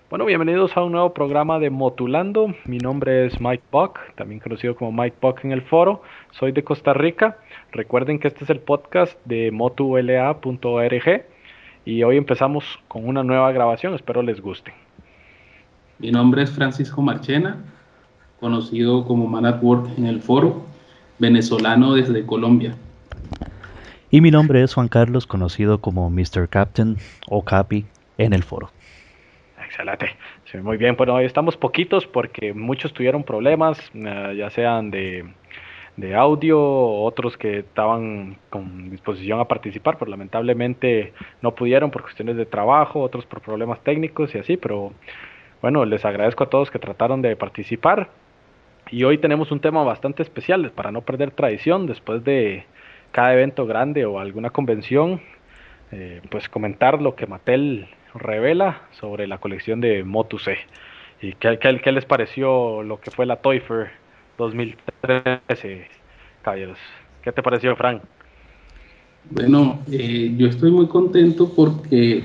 Bueno, bienvenidos a un nuevo programa de Motulando. Mi nombre es Mike Buck, también conocido como Mike Buck en el foro. Soy de Costa Rica. Recuerden que este es el podcast de motula.org y hoy empezamos con una nueva grabación. Espero les guste. Mi nombre es Francisco Marchena, conocido como Man at Work en el foro, venezolano desde Colombia. Y mi nombre es Juan Carlos, conocido como Mr. Captain o Capi en el foro. Excelente. Sí, muy bien. Bueno, hoy estamos poquitos porque muchos tuvieron problemas, ya sean de audio, otros que estaban con disposición a participar, pero lamentablemente no pudieron por cuestiones de trabajo, otros por problemas técnicos y así, pero bueno, les agradezco a todos que trataron de participar y hoy tenemos un tema bastante especial para no perder tradición después de cada evento grande o alguna convención, pues comentar lo que Mattel revela sobre la colección de Motu C. ¿Y qué les pareció lo que fue la Toy Fair 2013, caballeros? ¿Qué te pareció, Frank? Bueno, yo estoy muy contento porque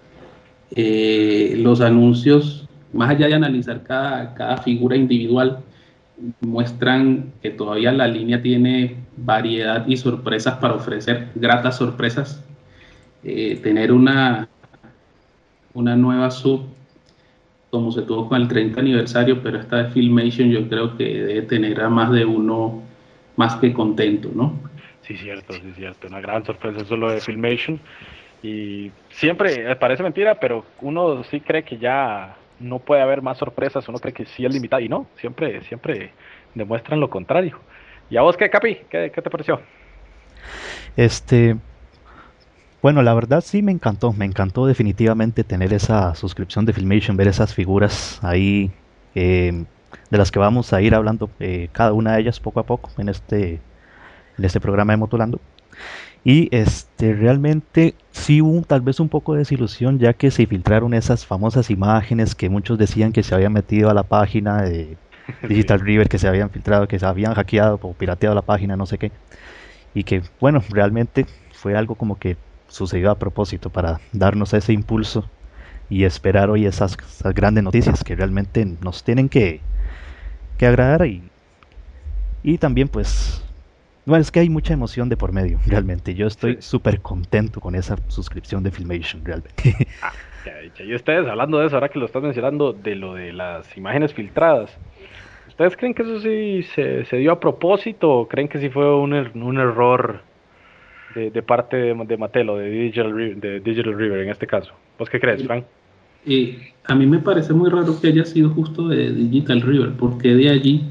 los anuncios, más allá de analizar cada figura individual, muestran que todavía la línea tiene variedad y sorpresas para ofrecer, gratas sorpresas. Tener una nueva sub como se tuvo con el 30 aniversario, pero esta de Filmation yo creo que debe tener a más de uno más que contento, ¿no? Sí, cierto, sí, cierto. Una gran sorpresa eso lo de Filmation. Y siempre parece mentira, pero uno sí cree que ya no puede haber más sorpresas, uno cree que sí es limitado. Y no, siempre demuestran lo contrario. ¿Y a vos qué, Capi? ¿Qué te pareció? Este, bueno, la verdad sí me encantó definitivamente tener esa suscripción de Filmation, ver esas figuras ahí eh, de las que vamos a ir hablando cada una de ellas poco a poco en este programa de Motulando. Y realmente sí hubo tal vez un poco de desilusión ya que se filtraron esas famosas imágenes que muchos decían que se habían metido a la página de Digital Sí, River, que se habían filtrado, que se habían hackeado o pirateado la página, no sé qué. Y que bueno, realmente fue algo como que sucedió a propósito para darnos ese impulso y esperar hoy esas grandes noticias que realmente nos tienen que agradar y también pues bueno, es que hay mucha emoción de por medio, realmente. Yo sí. estoy súper contento con esa suscripción de Filmation, realmente. Ah, qué dicha. Y ustedes, hablando de eso, ahora que lo estás mencionando, de lo de las imágenes filtradas, ¿ustedes creen que eso sí se dio a propósito o creen que sí fue un error de parte de Mattel o de Digital River en este caso? ¿Vos qué crees, Frank? A mí me parece muy raro que haya sido justo de Digital River, porque de allí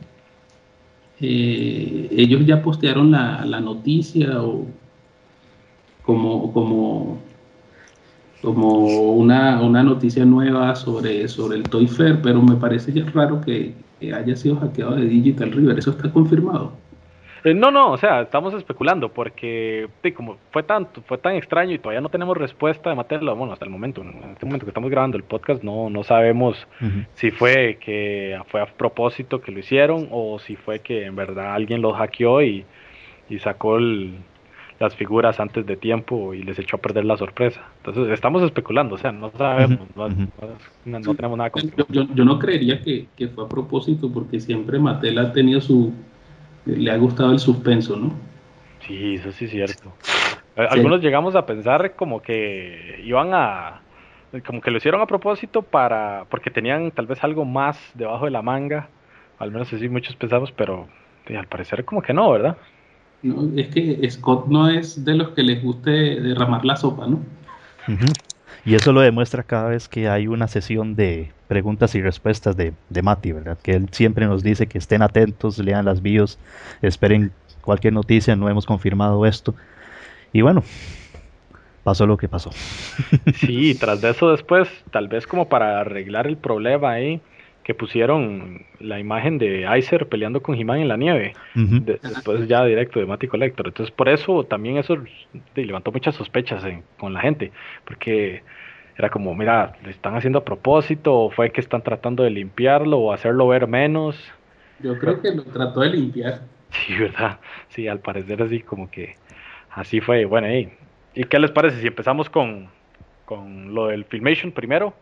ellos ya postearon la noticia o como, como, como una noticia nueva sobre el Toy Fair, pero me parece ya raro que haya sido hackeado de Digital River. ¿Eso está confirmado? No, o sea, estamos especulando porque como fue tan extraño y todavía no tenemos respuesta de Mattel, bueno, hasta el momento, en este momento que estamos grabando el podcast, no sabemos Ujú. si fue que fue a propósito que lo hicieron o si fue que en verdad alguien los hackeó y sacó las figuras antes de tiempo y les echó a perder la sorpresa. Entonces, estamos especulando, o sea, no Ujú, sabemos, ujú. no tenemos nada confirmado. Yo no creería que fue a propósito, porque siempre Mattel ha tenido le ha gustado el suspenso, ¿no? Sí, eso sí es cierto. Sí, Algunos llegamos a pensar como que como que lo hicieron a propósito porque tenían tal vez algo más debajo de la manga, al menos así muchos pensamos, pero al parecer como que no, ¿verdad? no, es que Scott no es de los que les guste derramar la sopa, ¿no? Ujú. Y eso lo demuestra cada vez que hay una sesión de preguntas y respuestas de Mati, ¿verdad? Que él siempre nos dice que estén atentos, lean las bios, esperen cualquier noticia, no hemos confirmado esto. Y bueno, pasó lo que pasó. Sí, tras de eso después, tal vez como para arreglar el problema ahí, que pusieron la imagen de Icer peleando con He-Man en la nieve, Ujú. después ya directo de Matty Collector. Entonces por eso también eso levantó muchas sospechas con la gente, porque era como, mira, le están haciendo a propósito, o fue que están tratando de limpiarlo o hacerlo ver menos. Yo Bueno, creo que lo trató de limpiar. sí, ¿verdad? Sí, al parecer así como que así fue. Bueno, ¿y qué les parece si empezamos con lo del Filmation primero?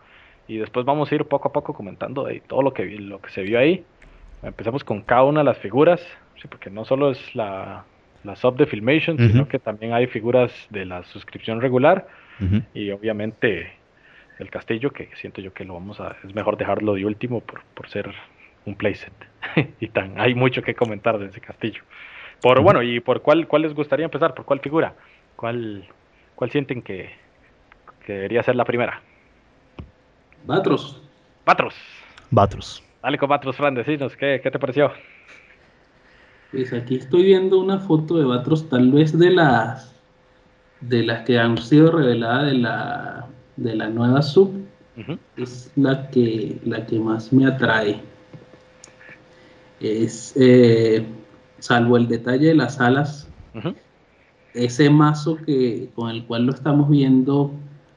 y después vamos a ir poco a poco comentando de todo lo que se vio ahí. Empezamos con cada una de las figuras, sí, porque no solo es la sub de Filmation, sino que también hay figuras de la suscripción regular, y obviamente el castillo, que siento yo que es mejor dejarlo de último por ser un playset. Y hay mucho que comentar de ese castillo. Bueno, ¿y por cuál les gustaría empezar? ¿Por cuál figura? ¿Cuál sienten que debería ser la primera? Batros. Batros. Dale con Batros, Fran, decinos, ¿qué te pareció? Pues aquí estoy viendo una foto de Batros, tal vez de las que han sido reveladas de la nueva sub. Uh-huh. Es la que más me atrae. Es, salvo el detalle de las alas, Uh-huh. ese mazo con el cual lo estamos viendo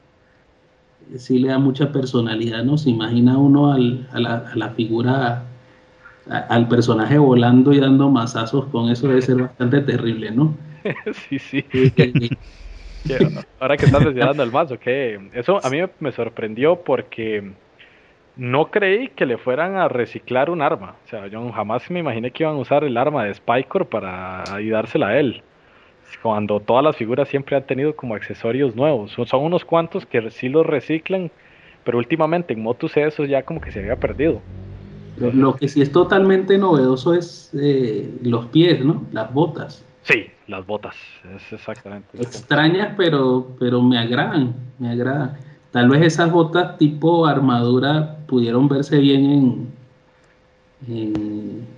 sí le da mucha personalidad, ¿no? Se imagina uno a la figura, al personaje volando y dando mazazos con eso, debe ser bastante terrible, ¿no? Sí, sí. Eh, Ahora que estás mencionando el mazo, que eso a mí me sorprendió porque no creí que le fueran a reciclar un arma. O sea, yo jamás me imaginé que iban a usar el arma de Spycore para ayudársela a él. Cuando todas las figuras siempre han tenido como accesorios nuevos. Son unos cuantos que sí los reciclan, pero últimamente en Motus eso ya como que se había perdido. Entonces, Lo que sí es totalmente novedoso es los pies, ¿no? Las botas. sí, las botas, es exactamente. Extrañas, pero me agradan, me agradan. Tal vez esas botas tipo armadura pudieron verse bien en,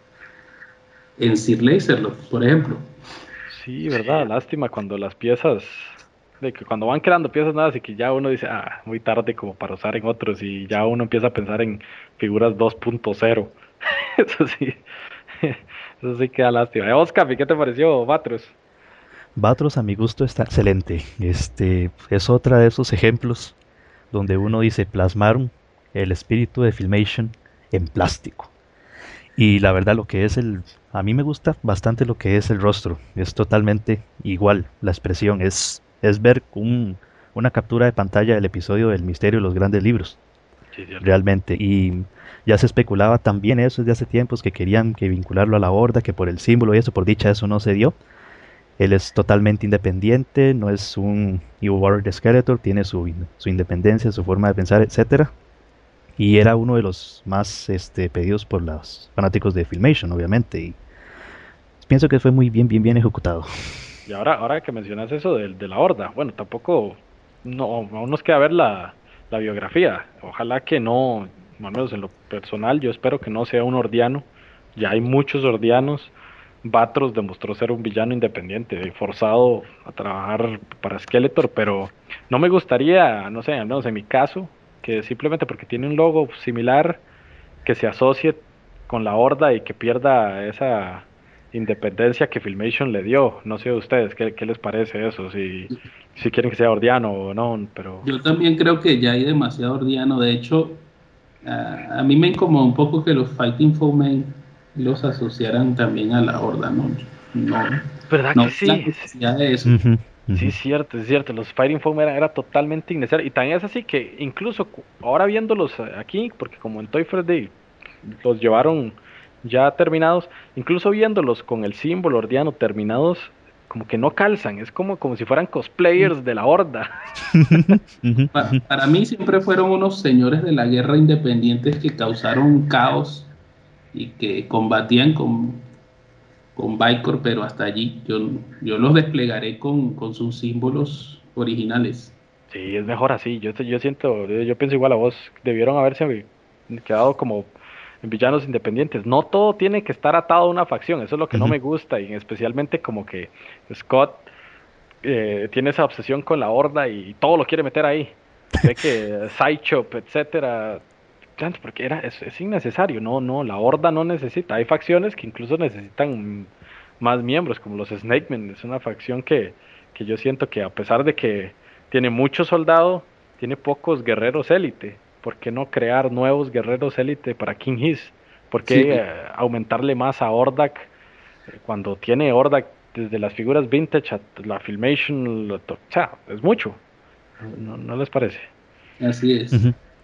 en Sir Laserlock, por ejemplo. Sí, verdad, lástima cuando las piezas, de que cuando van creando piezas nuevas y que ya uno dice, muy tarde como para usar en otros y ya uno empieza a pensar en figuras 2.0. Eso sí, eso sí queda lástima. Vos, Capi, ¿qué te pareció, Batros? Batros a mi gusto está excelente. Es otra de esos ejemplos donde uno dice plasmaron el espíritu de Filmation en plástico. Y la verdad a mí me gusta bastante lo que es el rostro. Es totalmente igual. La expresión es ver una captura de pantalla del episodio del Misterio de los Grandes Libros. Sí, cierto. Realmente. Y ya se especulaba también eso desde hace tiempos que querían que vincularlo a la Horda, que por el símbolo y eso, por dicha eso no se dio. Él es totalmente independiente, no es un Evil Warrior Skeletor, tiene su independencia, su forma de pensar, etcétera. Y era uno de los más pedidos por los fanáticos de Filmation, obviamente. Y pienso que fue muy bien ejecutado. Y ahora que mencionas eso de la Horda, bueno, tampoco, no, aún nos queda ver la biografía. Ojalá que no, al menos en lo personal, yo espero que no sea un hordiano. Ya hay muchos hordianos. Batros demostró ser un villano independiente, forzado a trabajar para Skeletor, pero no me gustaría, no sé, al menos en mi caso, que simplemente porque tiene un logo similar, que se asocie con la Horda y que pierda esa independencia que Filmation le dio. No sé a ustedes, ¿qué les parece eso? Si quieren que sea hordiano o no, pero... Yo también creo que ya hay demasiado ordiano. De hecho, a mí me incomoda un poco que los Fighting Foemen los asociaran también a la Horda, ¿no? No, ¿Verdad no que veo la sí? necesidad de eso. Sí, es cierto, los Fighting Foam era totalmente innecesario. Y también es así que incluso ahora viéndolos aquí, porque como en Toy Friday los llevaron ya terminados, incluso viéndolos con el símbolo ordiano terminados, como que no calzan, es como si fueran cosplayers de la Horda. Para mí siempre fueron unos señores de la guerra independientes que causaron caos y que combatían con Vicor, pero hasta allí. Yo los desplegaré con sus símbolos originales. Sí, es mejor así, yo siento, yo pienso igual a vos, debieron haberse quedado como villanos independientes. No todo tiene que estar atado a una facción, eso es lo que no me gusta, y especialmente como que Scott tiene esa obsesión con la Horda y todo lo quiere meter ahí. Ve que Sideshop, etcétera, porque es innecesario, no, la Horda no necesita. Hay facciones que incluso necesitan más miembros, como los Snakemen, es una facción que yo siento que a pesar de que tiene mucho soldado, tiene pocos guerreros élite. ¿Por qué no crear nuevos guerreros élite para King Hiss? ¿Por Sí, qué aumentarle más a Hordak cuando tiene Hordak desde las figuras vintage a la Filmation? O sea, es mucho. ¿No les parece? así es.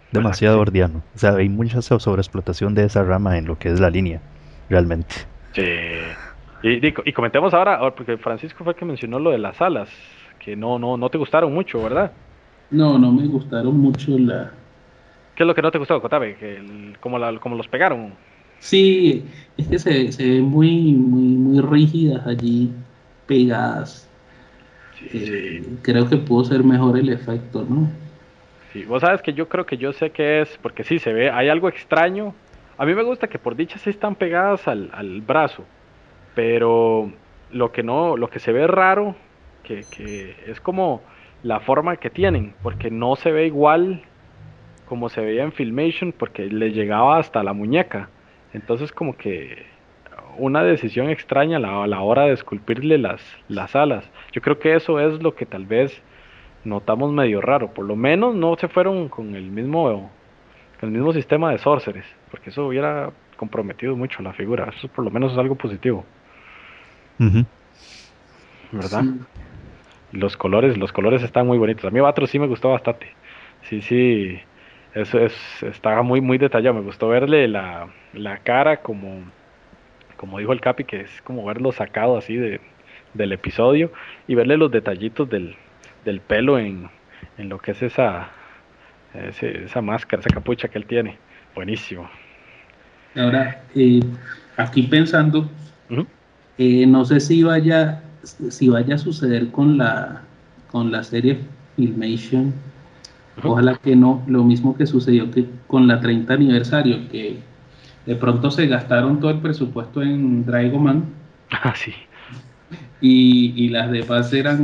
demasiado ordiano. O sea, hay mucha sobreexplotación de esa rama en lo que es la línea, realmente. Sí. Y comentemos ahora, porque Francisco fue el que mencionó lo de las alas, que no te gustaron mucho, ¿verdad? No, no me gustaron mucho ¿Qué es lo que no te gustó? Contame, cómo los pegaron. Sí, es que se ven muy rígidas allí, pegadas. Sí. Creo que pudo ser mejor el efecto, ¿no? Sí, vos sabes que yo creo que yo sé qué es, porque sí, se ve, hay algo extraño. A mí me gusta que por dicha sí están pegadas al brazo, pero lo que se ve raro, que es como la forma que tienen, porque no se ve igual como se veía en Filmation, porque le llegaba hasta la muñeca. Entonces como que una decisión extraña a la hora de esculpirle las alas. Yo creo que eso es lo que tal vez notamos medio raro. Por lo menos no se fueron con el mismo sistema de sorceres, porque eso hubiera comprometido mucho la figura. Eso por lo menos es algo positivo, Ujú. ¿verdad? Sí. Los colores están muy bonitos. A mí Batros sí me gustó bastante. Sí, sí, estaba muy detallado. Me gustó verle la cara como dijo el Capi, que es como verlo sacado así del episodio y verle los detallitos del pelo en lo que es esa máscara, esa capucha que él tiene. Buenísimo. Ahora, aquí pensando, Ujú, no sé si vaya a suceder con la serie Filmation. ujú. Ojalá que no, lo mismo que sucedió que con la 30 aniversario, que de pronto se gastaron todo el presupuesto en Dragoman Ah, sí. y las demás eran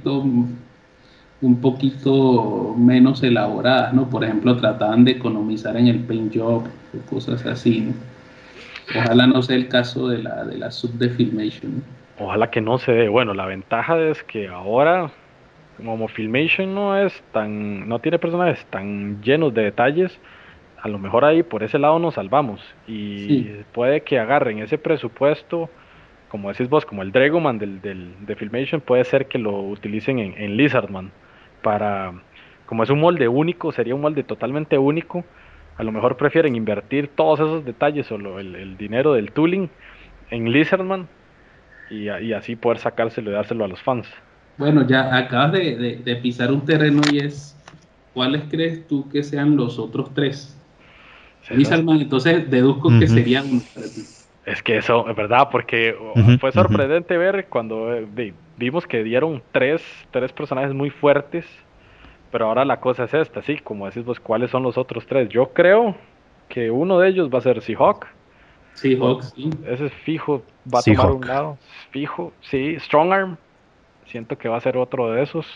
un poquito menos elaboradas, ¿no? Por ejemplo, trataban de economizar en el paint job o cosas así, ¿no? Ojalá no sea el caso de la sub de Filmation, ¿no? Ojalá que no se dé. Bueno, la ventaja es que ahora, como Filmation no tiene personajes tan llenos de detalles, a lo mejor ahí por ese lado nos salvamos. Sí, Y puede que agarren ese presupuesto, como decís vos, como el Dragoman de Filmation, puede ser que lo utilicen en Lizardman para, como es un molde único, sería un molde totalmente único, a lo mejor prefieren invertir todos esos detalles o el dinero del tooling en Lizardman y así poder sacárselo y dárselo a los fans. bueno, ya acabas de pisar un terreno y es, ¿cuáles crees tú que sean los otros tres? Esas, Lizardman, entonces deduzco que Ujú, sería uno para ti. es que eso, es verdad, porque ujú, fue ujú. sorprendente ver cuando vimos que dieron tres personajes muy fuertes. Pero ahora la cosa es esta, sí, como decís vos, ¿cuáles son los otros tres? Yo creo que uno de ellos va a ser Seahawk, Sí, por, Hawks, sí. ese es fijo, va a tomar un Seahawk. lado, fijo, sí, Strongarm, siento que va a ser otro de esos,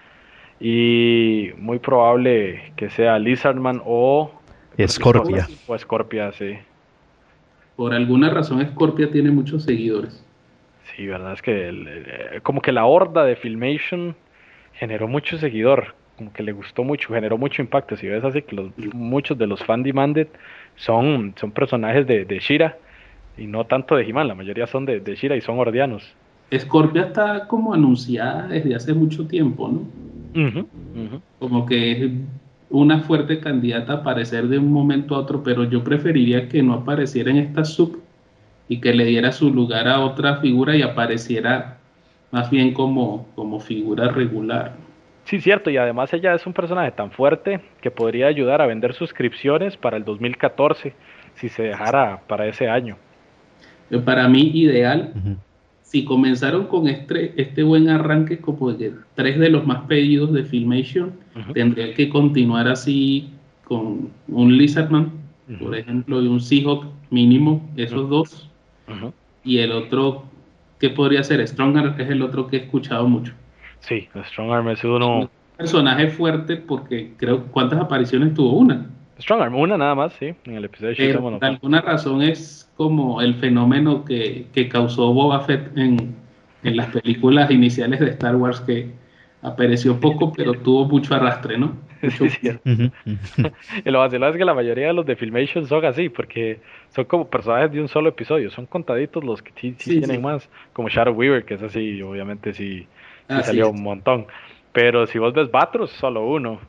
y muy probable que sea Lizardman creo que Scorpia. Scorpio. O Scorpia, sí. Por alguna razón, Scorpia tiene muchos seguidores. Sí, verdad, es que como que la horda de Filmation generó mucho seguidor, como que le gustó mucho, generó mucho impacto. Si ves así que muchos de los fan demanded son personajes de Shira y no tanto de He-Man, la mayoría son de Shira y son ordianos. Scorpia está como anunciada desde hace mucho tiempo, ¿no? Ujú, ujú. Como que es una fuerte candidata a aparecer de un momento a otro, pero yo preferiría que no apareciera en esta sub y que le diera su lugar a otra figura y apareciera más bien como figura regular. Sí, cierto, y además ella es un personaje tan fuerte que podría ayudar a vender suscripciones para el 2014 si se dejara para ese año. Para mí, ideal, Ujú. si comenzaron con este buen arranque, como de tres de los más pedidos de Filmation, Ujú, tendría que continuar así con un Lizardman, por ujú, ejemplo, y un Seahawk mínimo, ujú, esos dos. ujú. Y el otro, ¿qué podría ser? Stronger es el otro que he escuchado mucho. Sí, Strongarm es Y uno. un personaje fuerte porque creo, ¿cuántas apariciones tuvo? Una. Strongarm, una nada más, sí, en el episodio de Pero Shizamo no por fue. alguna razón es como el fenómeno que causó Boba Fett en las películas iniciales de Star Wars, que apareció poco, pero tuvo mucho arrastre, ¿no? Sí, Mucho. cierto. Ujú, ujú. Y lo vacilado es que la mayoría de los de Filmation son así, porque son como personajes de un solo episodio, son contaditos los que sí Sí, tienen sí. más, como Shadow Weaver, que es así, obviamente sí Así salió es. un montón. Pero si vos ves Batros, solo uno.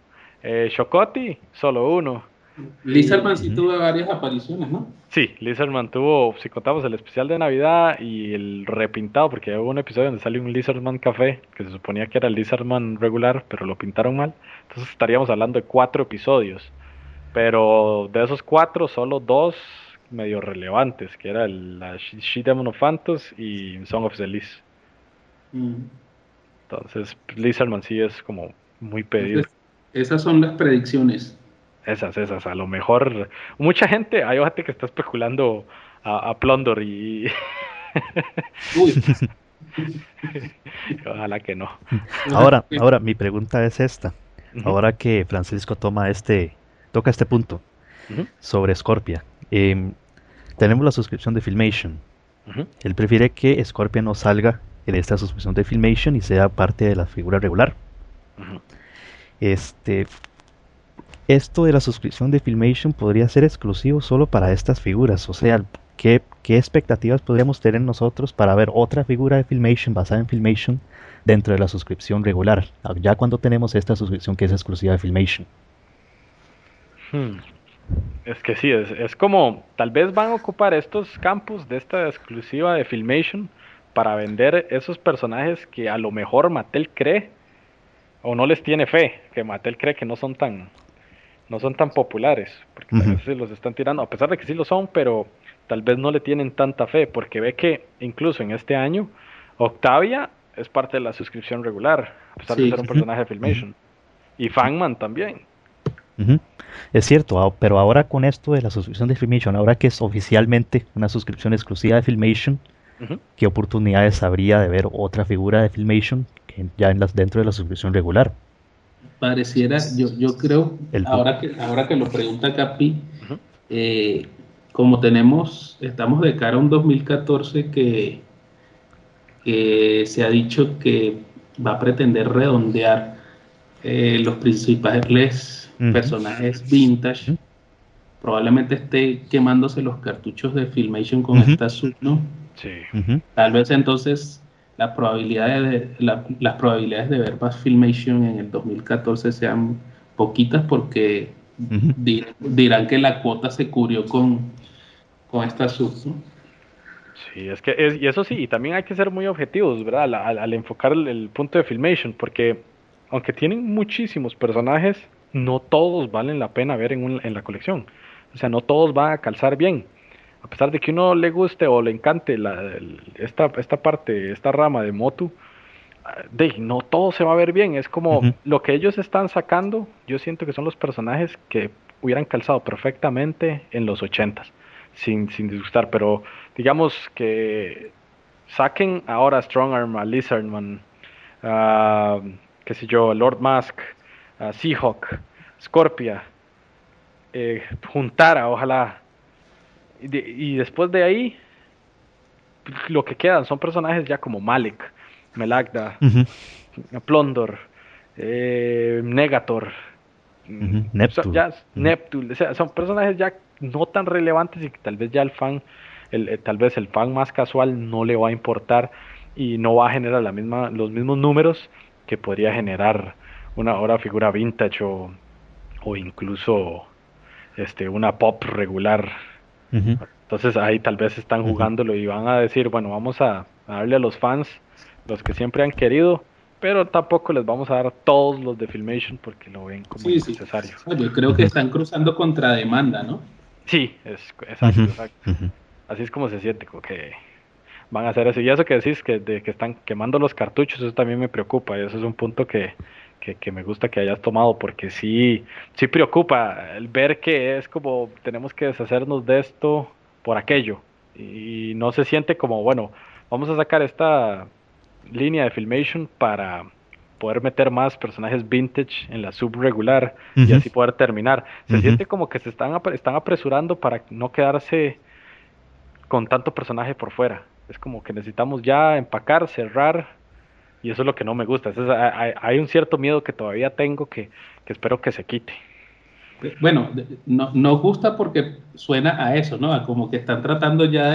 Chocoti, solo uno. Lizardman sí tuvo varias apariciones, ¿no? Sí, Lizardman tuvo, si contamos el especial de Navidad y el repintado, porque hubo un episodio donde salió un Lizardman café, que se suponía que era el Lizardman regular, pero lo pintaron mal. Entonces estaríamos hablando de 4 episodios. Pero de esos 4, solo 2 medio relevantes, que era la She-Demon of Phantos y Song of the Liz. Entonces, Lizardman sí es como muy pedido. Entonces, esas son las predicciones. Esas, a lo mejor. Mucha gente, hay gente que está especulando a Plundor y. Uy. Ojalá que no. Ahora, mi pregunta es esta. Ahora que Francisco toca este punto sobre Scorpia. Tenemos la suscripción de Filmation. Él prefiere que Scorpia no salga en esta suscripción de Filmation y sea parte de la figura regular. Esto de la suscripción de Filmation podría ser exclusivo solo para estas figuras. O sea, ¿qué expectativas podríamos tener nosotros para ver otra figura de Filmation basada en Filmation dentro de la suscripción regular? Ya cuando tenemos esta suscripción que es exclusiva de Filmation. Es que sí, es como, tal vez van a ocupar estos campos de esta exclusiva de Filmation para vender esos personajes que a lo mejor Mattel cree o no les tiene fe, que Mattel cree que no son tan populares, porque a veces los están tirando, a pesar de que sí lo son, pero tal vez no le tienen tanta fe, porque ve que incluso en este año Octavia es parte de la suscripción regular, a pesar de ser un personaje de Filmation, y Fangman también. Es cierto, pero ahora con esto de la suscripción de Filmation, ahora que es oficialmente una suscripción exclusiva de Filmation, ¿qué oportunidades habría de ver otra figura de Filmation ya dentro de la suscripción regular? Pareciera, yo creo, ahora que lo pregunta Capi, como estamos de cara a un 2014 que se ha dicho que va a pretender redondear los principales personajes vintage, probablemente esté quemándose los cartuchos de Filmation con esta sub, ¿no? Sí. Tal vez entonces las probabilidades de ver más Filmation en el 2014 sean poquitas porque dirán que la cuota se cubrió con esta sub, ¿no? Sí, y eso sí, y también hay que ser muy objetivos, ¿verdad? Al enfocar el punto de Filmation, porque aunque tienen muchísimos personajes, no todos valen la pena ver en la colección. O sea, no todos van a calzar bien. A pesar de que uno le guste o le encante esta rama de Motu, no todo se va a ver bien. Es como lo que ellos están sacando, yo siento que son los personajes que hubieran calzado perfectamente en los 80s, sin disgustar, pero digamos que saquen ahora Strong Arm, a Lizardman, qué sé yo, Lord Mask, Seahawk, Scorpia, Juntara, ojalá. Y después de ahí, lo que quedan son personajes ya como Malek, Melagda, Plundor, Negator, Neptune. Neptune, o sea, son personajes ya no tan relevantes y que tal vez ya tal vez el fan más casual no le va a importar y no va a generar los mismos números que podría generar una figura vintage o incluso una pop regular. Entonces ahí tal vez están jugándolo y van a decir, bueno, vamos a darle a los fans los que siempre han querido, pero tampoco les vamos a dar todos los de Filmation porque lo ven como innecesario. Yo creo que están cruzando contra demanda, ¿no? Sí, exacto. Así es como se siente, como que van a hacer eso. Y eso que decís que están quemando los cartuchos, eso también me preocupa. Y eso es un punto que me gusta que hayas tomado, porque sí preocupa el ver que es como tenemos que deshacernos de esto por aquello. Y no se siente como, bueno, vamos a sacar esta línea de Filmation para poder meter más personajes vintage en la subregular y así poder terminar. Se siente como que se están apresurando para no quedarse con tanto personaje por fuera. Es como que necesitamos ya empacar, cerrar, y eso es lo que no me gusta. Hay un cierto miedo que todavía tengo que espero que se quite. Bueno, nos gusta porque suena a eso, ¿no? A como que están tratando ya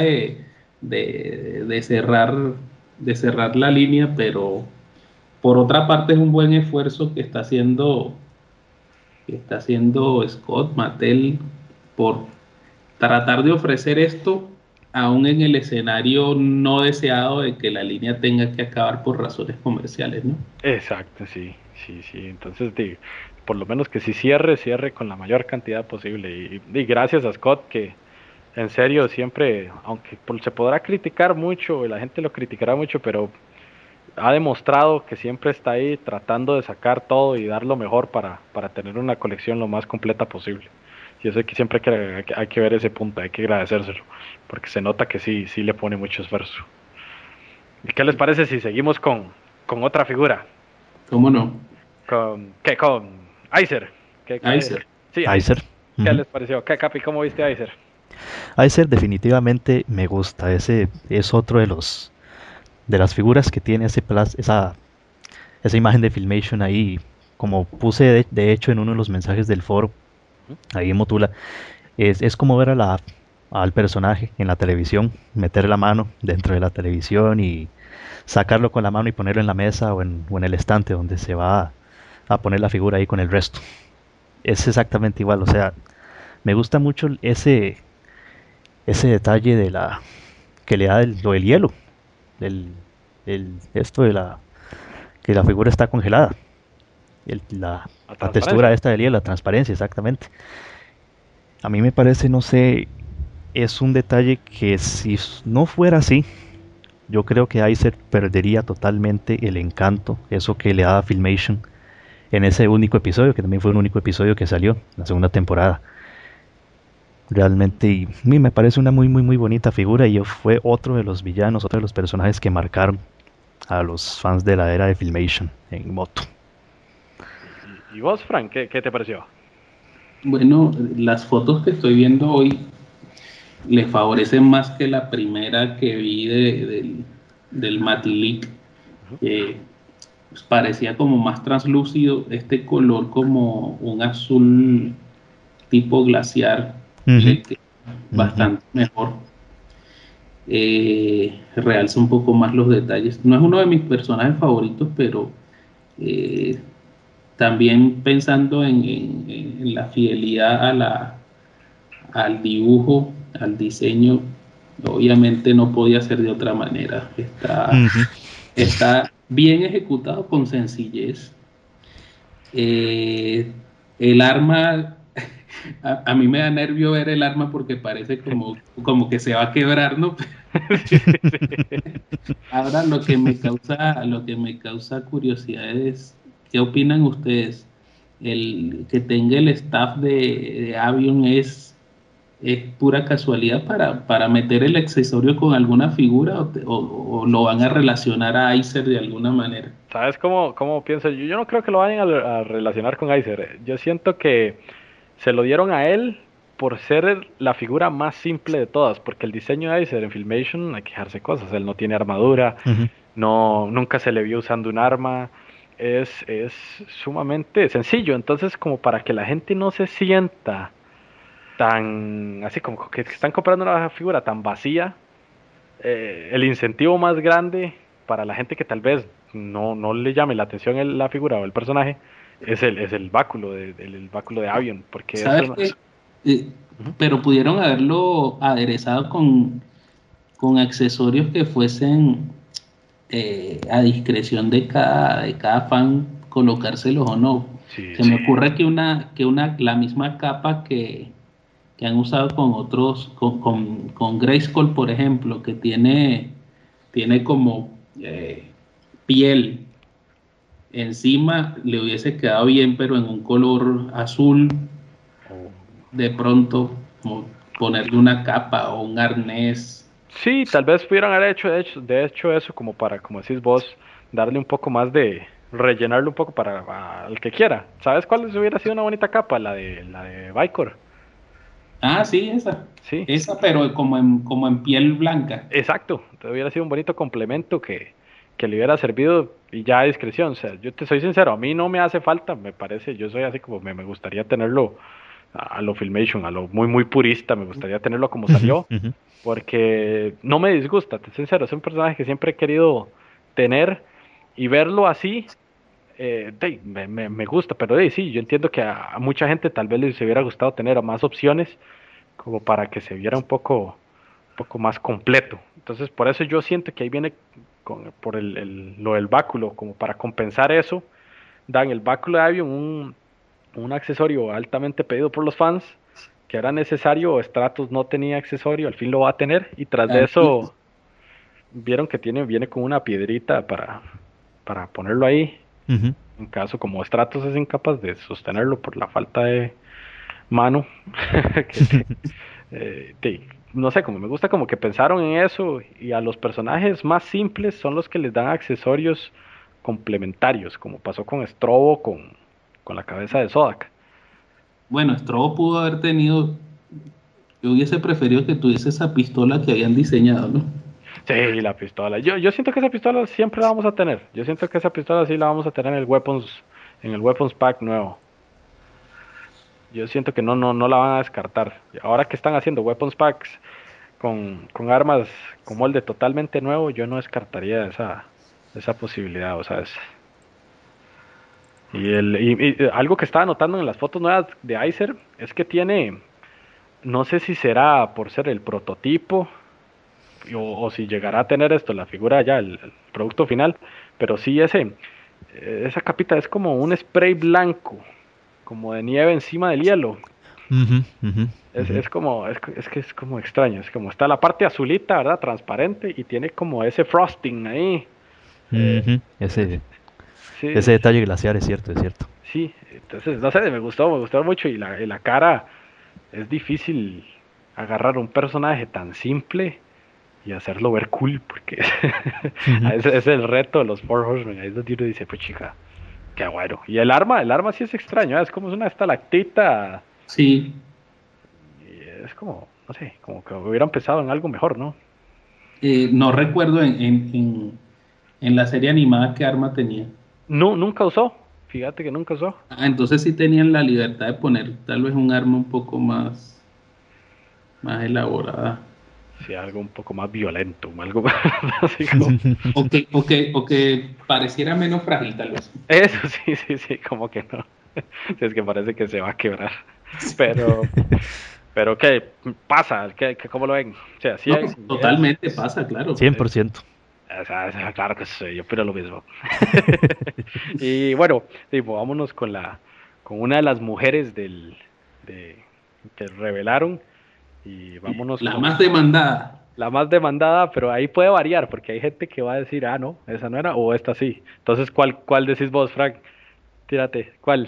de cerrar la línea, pero por otra parte es un buen esfuerzo que está haciendo está haciendo Scott, Mattel, por tratar de ofrecer esto aún en el escenario no deseado de que la línea tenga que acabar por razones comerciales, ¿no? Exacto, sí, sí, sí. Entonces, por lo menos que si cierre con la mayor cantidad posible. Y gracias a Scott, que en serio siempre, aunque se podrá criticar mucho, y la gente lo criticará mucho, pero ha demostrado que siempre está ahí tratando de sacar todo y dar lo mejor para tener una colección lo más completa posible. Y eso que siempre hay que ver ese punto, hay que agradecérselo, porque se nota que sí, sí le pone mucho esfuerzo. ¿Y qué les parece si seguimos con otra figura? ¿Cómo no? Con Aizer. Aizer. Sí, Aizer. Aizer. ¿Qué les pareció? ¿Qué, Capi, cómo viste a Aizer? Aizer definitivamente me gusta. Ese es otro de las figuras que tiene esa imagen de Filmation ahí. Como puse de hecho en uno de los mensajes del foro, ahí en Motula, es como ver al personaje en la televisión, meter la mano dentro de la televisión y sacarlo con la mano y ponerlo en la mesa o en el estante donde se va a poner la figura ahí con el resto. Es exactamente igual, o sea, me gusta mucho ese detalle que le da lo del hielo, el, esto de que la figura está congelada, el- la, La la textura transparencia. esta del hielo, la transparencia, exactamente. A mí me parece, no sé, es un detalle que si no fuera así, yo creo que Aizer perdería totalmente el encanto, eso que le daba Filmation en ese único episodio, que también fue un único episodio que salió, la segunda temporada. Realmente, y a mí me parece una muy, muy, muy bonita figura y fue otro de los villanos, otro de los personajes que marcaron a los fans de la era de Filmation en moto. ¿Y vos, Frank, qué te pareció? Bueno, las fotos que estoy viendo hoy le favorecen más que la primera que vi del Matilic, Ujú. que pues, parecía como más translúcido, este color como un azul tipo glaciar Ujú, le queda ujú. bastante mejor. Realza un poco más los detalles. No es uno de mis personajes favoritos, pero eh, también pensando en la fidelidad al dibujo, al diseño, obviamente no podía ser de otra manera. Ujú. Está bien ejecutado con sencillez. Eh, el arma, a mí me da nervio ver el arma porque parece como que se va a quebrar, ¿no? Sí, sí, sí. Ahora lo que me causa curiosidad es, ¿qué opinan ustedes? El que tenga el staff de Avion es pura casualidad para meter el accesorio con alguna figura o lo van a relacionar a Acer de alguna manera. ¿Sabes cómo pienso? Yo no creo que lo vayan a relacionar con Aizer. Yo siento que se lo dieron a él por ser la figura más simple de todas, porque el diseño de Aizer en Filmation hay que dejarse cosas. Él no tiene armadura, Ujú. no, nunca se le vio usando un arma. Es sumamente sencillo. Entonces, como para que la gente no se sienta tan así como que están comprando una figura tan vacía, el incentivo más grande para la gente que tal vez no le llame la atención la figura o el personaje es el báculo el báculo de Avion, porque es ¿Sabes una... qué? Ujú. Pero pudieron haberlo aderezado con accesorios que fuesen a discreción de cada fan colocárselos o no. Sí, Se me ocurre que la misma capa que han usado con otros, con Grayskull, por ejemplo, que tiene como piel encima, le hubiese quedado bien, pero en un color azul, o- de pronto, como ponerle una capa o un arnés. sí, tal vez pudieran haber de hecho eso como para, como decís vos, darle un poco más de, rellenarlo un poco para el que quiera. ¿Sabes cuál hubiera sido una bonita capa? La de Vicor. Ah, sí, Sí, esa, pero como en piel blanca. exacto. Entonces hubiera sido un bonito complemento que le hubiera servido y ya a discreción. O sea, yo te soy sincero, a mí no me hace falta, me parece, yo soy así como me gustaría tenerlo a lo Filmation, a lo muy, muy purista, me gustaría tenerlo como Ujú, salió, ujú. porque no me disgusta, te soy sincero, es un personaje que siempre he querido tener y verlo así Me gusta, pero sí, yo entiendo que a mucha gente tal vez les hubiera gustado tener más opciones como para que se viera un poco más completo. Entonces, por eso yo siento que ahí viene por lo del báculo, como para compensar eso, dan el báculo de Avion un accesorio altamente pedido por los fans, que era necesario, Stratos no tenía accesorio, al fin lo va a tener, y tras de eso vieron que viene con una piedrita para ponerlo ahí, Ujú. en caso como Stratos es incapaz de sostenerlo por la falta de mano, no sé, como me gusta como que pensaron en eso y a los personajes más simples son los que les dan accesorios complementarios, como pasó con Strobo con la cabeza de Zodak. Bueno, Strobo pudo haber tenido, yo hubiese preferido que tuviese esa pistola que habían diseñado, ¿no? Sí, la pistola. Yo siento que esa pistola siempre la vamos a tener. Yo siento que esa pistola sí la vamos a tener en el Weapons Pack nuevo. Yo siento que no la van a descartar. Ahora que están haciendo Weapons Packs con armas con molde totalmente nuevo, yo no descartaría esa posibilidad, o sea, y algo que estaba notando en las fotos nuevas de Acer es que tiene, no sé si será por ser el prototipo o si llegará a tener esto, la figura ya, el producto final, pero sí esa capita es como un spray blanco, como de nieve encima del hielo. Ujú, ujú, ujú. Es como, es que es como extraño, es como está la parte azulita, ¿verdad? Transparente y tiene como ese frosting ahí. Eh, Ujú. es- sí, Ese detalle glaciar es cierto, es cierto. sí, entonces, no sé, me gustó mucho y la cara es difícil agarrar un personaje tan simple y hacerlo ver cool, porque Ujú. ese es el reto de los Four Horsemen, ahí es donde uno dice, pues chica, qué bueno. Y el arma sí es extraño, es como una estalactita, Sí, y es como, no sé, como que hubieran pensado en algo mejor, ¿no? no recuerdo en la serie animada qué arma tenía. No, nunca usó, fíjate que nunca usó. Ah, entonces sí tenían la libertad de poner tal vez un arma un poco más elaborada. Sí, algo un poco más violento, algo así como... O que pareciera menos frágil tal vez. Eso sí, sí, sí, como que no. Sí, es que parece que se va a quebrar. Pero, pero ¿qué pasa? ¿Cómo lo ven? O sea, sí No, es, totalmente pasa, claro. 100%. claro que sí, yo opino lo mismo. Y bueno, tipo, vámonos con una de las mujeres que revelaron y vámonos La con más demandada. la más demandada, pero ahí puede variar porque hay gente que va a decir, ah, no, esa no era o esta sí. Entonces, ¿cuál decís vos, Frank? Tírate, ¿cuál?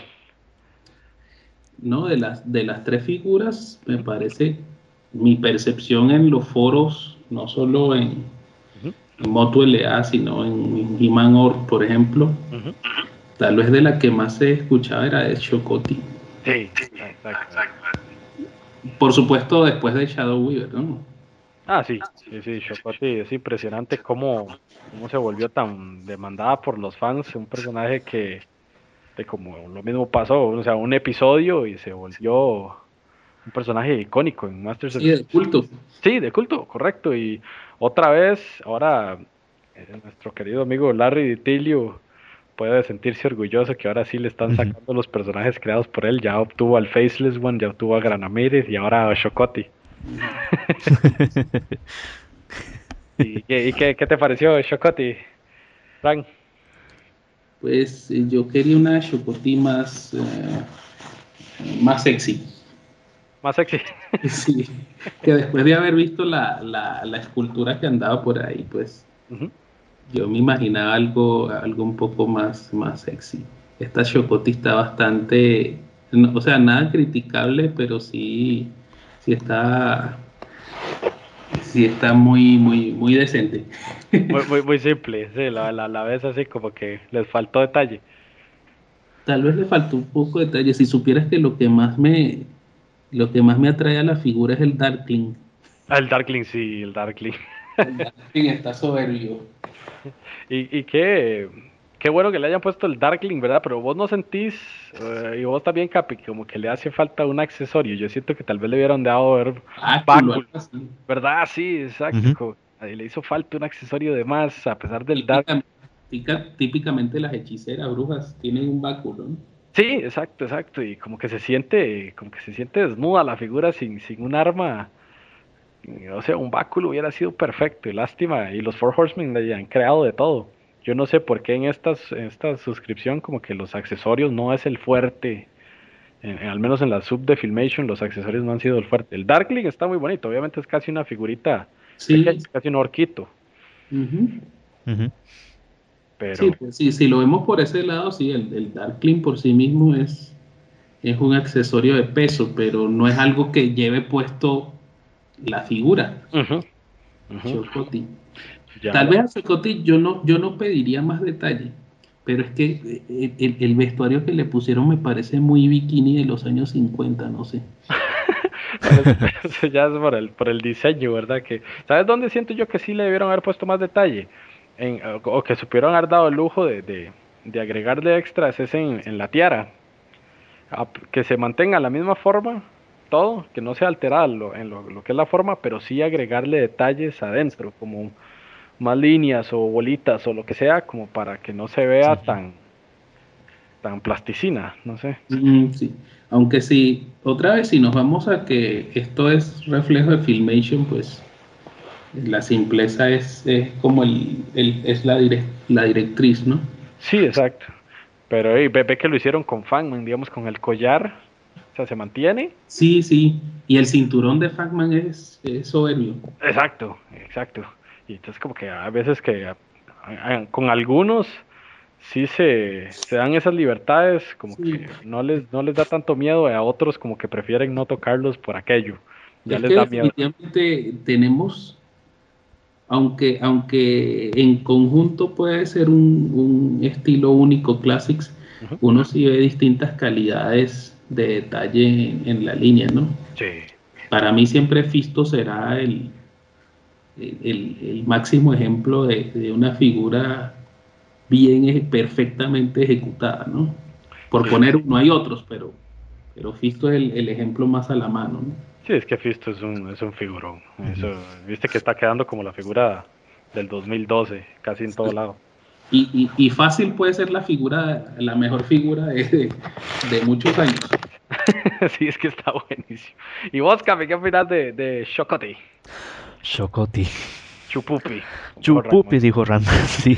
No, de las tres figuras, me parece, mi percepción en los foros, no solo Ujú, en Moto LA, sino en He-Man Org, por ejemplo, ujú. tal vez de la que más se escuchaba era de Chocoti. Sí, exacto. Por supuesto, después de Shadow Weaver, ¿no? Ah, sí, sí, sí, Chocoti, es impresionante cómo se volvió tan demandada por los fans, un personaje que, de como lo mismo pasó, o sea, un episodio y se volvió un personaje icónico en Masters of Sí, the de Universe. culto. Sí, de culto, correcto. Y otra vez, ahora nuestro querido amigo Larry DiTilio puede sentirse orgulloso que ahora sí le están Ujú. sacando los personajes creados por él. Ya obtuvo al Faceless One, ya obtuvo a Granamires y ahora a Shokoti. ¿Qué te pareció Shokoti, Frank? Pues yo quería una Chocoti más sexy. Más sexy. Sí, que después de haber visto la escultura que andaba por ahí, pues Ujú. yo me imaginaba algo un poco más sexy. Esta Chocoti está bastante, o sea, nada criticable, pero sí sí está muy decente. Muy simple, sí, la ves así como que les faltó detalle. Tal vez le faltó un poco de detalle. Si supieras que lo que más me atrae a la figura es el Darkling. Ah, el Darkling, sí, el Darkling. El Darkling está soberbio. Y qué bueno que le hayan puesto el Darkling, ¿verdad? Pero vos no sentís, y vos también, Capi, como que le hace falta un accesorio. Yo siento que tal vez le hubieran dado ver Báculo, algo báculo, así. ¿verdad? Sí, exacto. Ujú. Ahí le hizo falta un accesorio de más, a pesar del Y Dark. también típicamente las hechiceras, brujas, tienen un báculo, ¿no? Sí, exacto, y como que se siente desnuda la figura sin un arma. O sea, un báculo hubiera sido perfecto, y lástima, y los Four Horsemen le han creado de todo. Yo no sé por qué en esta suscripción como que los accesorios no es el fuerte, al menos en la sub de Filmation los accesorios no han sido el fuerte. El Darkling está muy bonito, obviamente es casi una figurita pequeña, Sí. casi un orquito, Ujú. Ujú. Sí, pero pues sí, si lo vemos por ese lado, sí, el Darkling por sí mismo es un accesorio de peso, pero no es algo que lleve puesto la figura. ujú, ujú, Chocoti. ya Tal vez a Chocoti yo no pediría más detalle, pero es que el vestuario que le pusieron me parece muy bikini de los años 50, no sé. pero eso ya es por el diseño, ¿verdad? Que, ¿sabes dónde siento yo que sí le debieron haber puesto más detalle? O que supieron haber dado el lujo de agregarle extras es en la tiara. Que se mantenga la misma forma, todo, que no sea alterado lo que es la forma, pero sí agregarle detalles adentro, como más líneas o bolitas o lo que sea, como para que no se vea Sí. tan plasticina, no sé. Sí, aunque sí, otra vez si nos vamos a que esto es reflejo de Filmation, pues la simpleza es como es la directriz, ¿no? Sí, exacto. Pero ve que lo hicieron con Fangman, digamos, con el collar, o sea, se mantiene. Sí, sí, y el cinturón de Pac-Man es soberbio. Exacto. Y entonces como que a veces que con algunos sí se dan esas libertades, como Sí, que no les da tanto miedo, a otros como que prefieren no tocarlos por aquello, ya es les que da miedo. definitivamente tenemos, aunque en conjunto puede ser un estilo único Classics, Ujú. uno sí ve distintas calidades de detalle en la línea, ¿no? Sí, Para mí siempre Fisto será el máximo ejemplo de una figura bien, perfectamente ejecutada, ¿no? Por sí, poner uno, hay otros, pero Fisto es el ejemplo más a la mano, ¿no? sí, es que Fisto es un figurón. Eso, Ujú. viste que está quedando como la figura del 2012 casi en todo lado. Y fácil puede ser la mejor figura de muchos años. Sí, es que está buenísimo. Y vos, Cami, ¿qué opinas de Shokoti? Chocoti. Chupupi, como dijo Chupupi, Raymond. dijo Rand. Sí.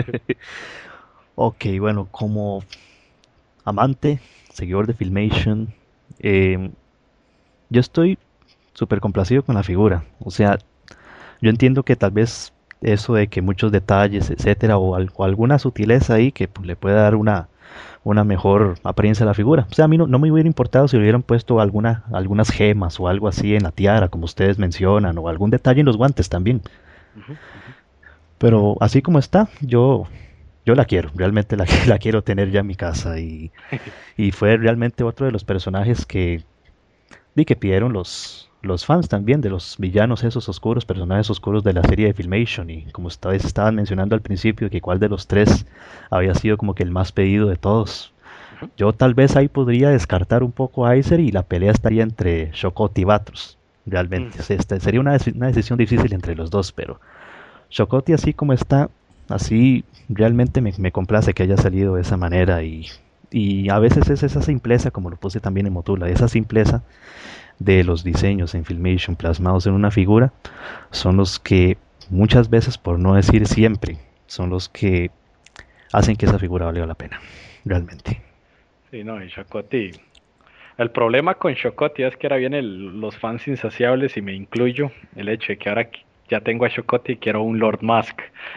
Ok, bueno, como amante, seguidor de Filmation, eh, yo estoy súper complacido con la figura. O sea, yo entiendo que tal vez eso de que muchos detalles, etcétera, o alguna sutileza ahí que pues, le pueda dar una mejor apariencia a la figura. O sea, a mí no me hubiera importado si le hubieran puesto algunas gemas o algo así en la tiara, como ustedes mencionan, o algún detalle en los guantes también. Ujú, ujú. Pero así como está, yo la quiero, realmente la quiero tener ya en mi casa. Y fue realmente otro de los personajes que pidieron los fans también, de los villanos esos oscuros, personajes oscuros de la serie de Filmation. Y como ustedes estaban mencionando al principio, que cuál de los tres había sido como que el más pedido de todos. Ujú. Yo tal vez ahí podría descartar un poco a Aizer y la pelea estaría entre Shokot y Batross. Realmente, o Ujú. sea, sería una decisión difícil entre los dos, pero Shokoti así como está, así realmente me complace que haya salido de esa manera y a veces es esa simpleza, como lo puse también en Motula, esa simpleza de los diseños en Filmation plasmados en una figura, son los que muchas veces, por no decir siempre, son los que hacen que esa figura valga la pena, realmente. Sí, no, y Shokoti. El problema con Shokoti es que ahora vienen los fans insaciables y me incluyo el hecho de que ahora ya tengo a Shokoti y quiero un Lord Mask.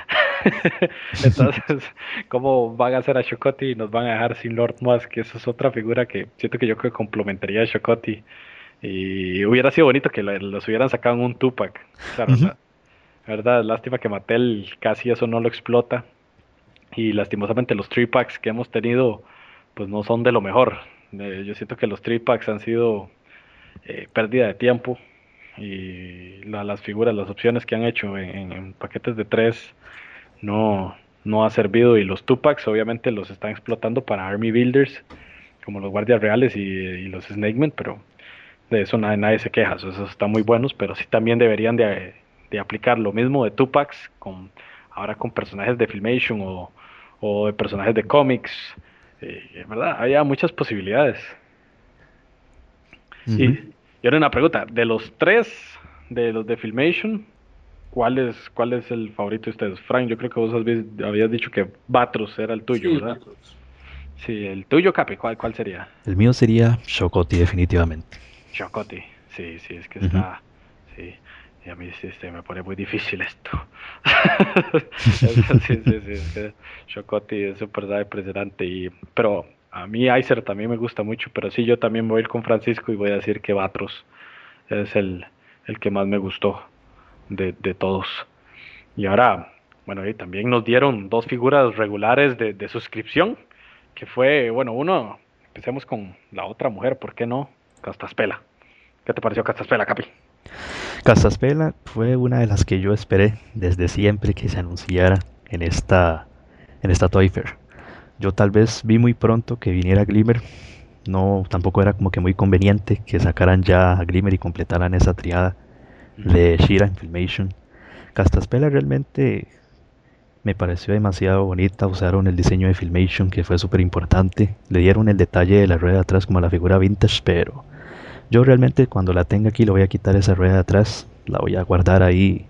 Entonces, ¿cómo van a hacer a Shokoti y nos van a dejar sin Lord Mask? Eso es otra figura que siento que yo que complementaría a Shokoti. Y hubiera sido bonito que los hubieran sacado en un Tupac. Claro, Ujú. la verdad, lástima que Mattel casi eso no lo explota. Y lastimosamente los 3 packs que hemos tenido pues no son de lo mejor. Yo siento que los 3 packs han sido pérdida de tiempo y las figuras, las opciones que han hecho en paquetes de 3 no ha servido, y los 2 packs obviamente los están explotando para Army Builders como los guardias reales y los Snakemen, pero de eso nadie se queja, esos están muy buenos, pero sí también deberían de aplicar lo mismo de 2 packs ahora con personajes de Filmation o de personajes de cómics. ¿Verdad? Había muchas posibilidades. Ujú. Y ahora una pregunta, de los tres, de los de Filmation, ¿cuál es el favorito de ustedes? Frank, yo creo que vos habías dicho que Batross era el tuyo, Sí, ¿verdad? Batross. Sí, el tuyo, Capi, ¿cuál sería? El mío sería Shokoti, definitivamente. Chocoti, sí, sí, es que Ujú. está, sí, y a mí sí se me pone muy difícil esto. Sí, sí, sí, es que Chocoti es súper impresionante, pero a mí Aizer también me gusta mucho, pero sí, yo también voy a ir con Francisco y voy a decir que Batros es el que más me gustó de todos. Y ahora, bueno, y también nos dieron dos figuras regulares de suscripción, que fue, bueno, uno, empecemos con la otra mujer, ¿por qué no? Castaspela. ¿Qué te pareció Castaspela, Capi? Castaspela fue una de las que yo esperé desde siempre que se anunciara en esta Toy Fair. Yo tal vez vi muy pronto que viniera Glimmer. No, tampoco era como que muy conveniente que sacaran ya a Glimmer y completaran esa triada Ujú. de Shira en Filmation. Castaspela realmente me pareció demasiado bonita. Usaron el diseño de Filmation que fue súper importante. Le dieron el detalle de la rueda de atrás como la figura vintage, pero yo realmente cuando la tenga aquí le voy a quitar esa rueda de atrás. La voy a guardar ahí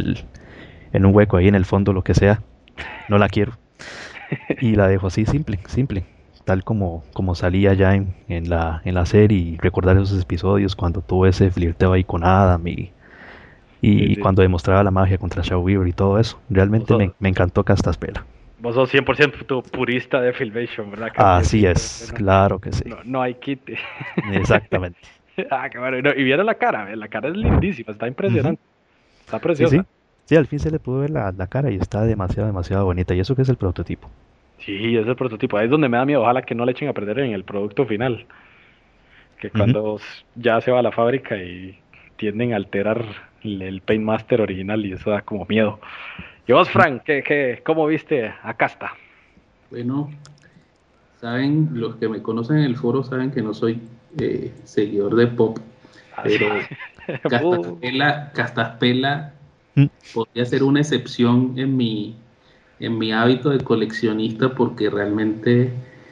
en un hueco ahí en el fondo, lo que sea. No la quiero. Y la dejo así, simple, simple. Tal como salía ya en la serie y recordar esos episodios cuando tuvo ese flirteo ahí con Adam Sí, y sí. cuando demostraba la magia contra Shaw Weaver y todo eso. Vos Realmente me, sos, me encantó Castaspela. vos sos 100% purista de Filmation, ¿verdad, Capi? Así Así, es, no, claro que sí. no, no hay quite. Exactamente. Ah, qué bueno. Y vieron la cara, la cara es lindísima, está Ujú. impresionante, está Sí, preciosa. sí. Sí, al fin se le pudo ver la cara y está demasiado, demasiado bonita. Y eso que es el prototipo. Sí, es el prototipo. Ahí es donde me da miedo. Ojalá que no le echen a perder en el producto final. Que Ujú. cuando ya se va a la fábrica y tienden a alterar el Paintmaster original y eso da como miedo. Y vos, Ujú. Frank, cómo viste a Casta? Bueno, saben, los que me conocen en el foro saben que no soy seguidor de pop, Así. pero Bu. Castaspela Mm. podría ser una excepción en mi hábito de coleccionista porque realmente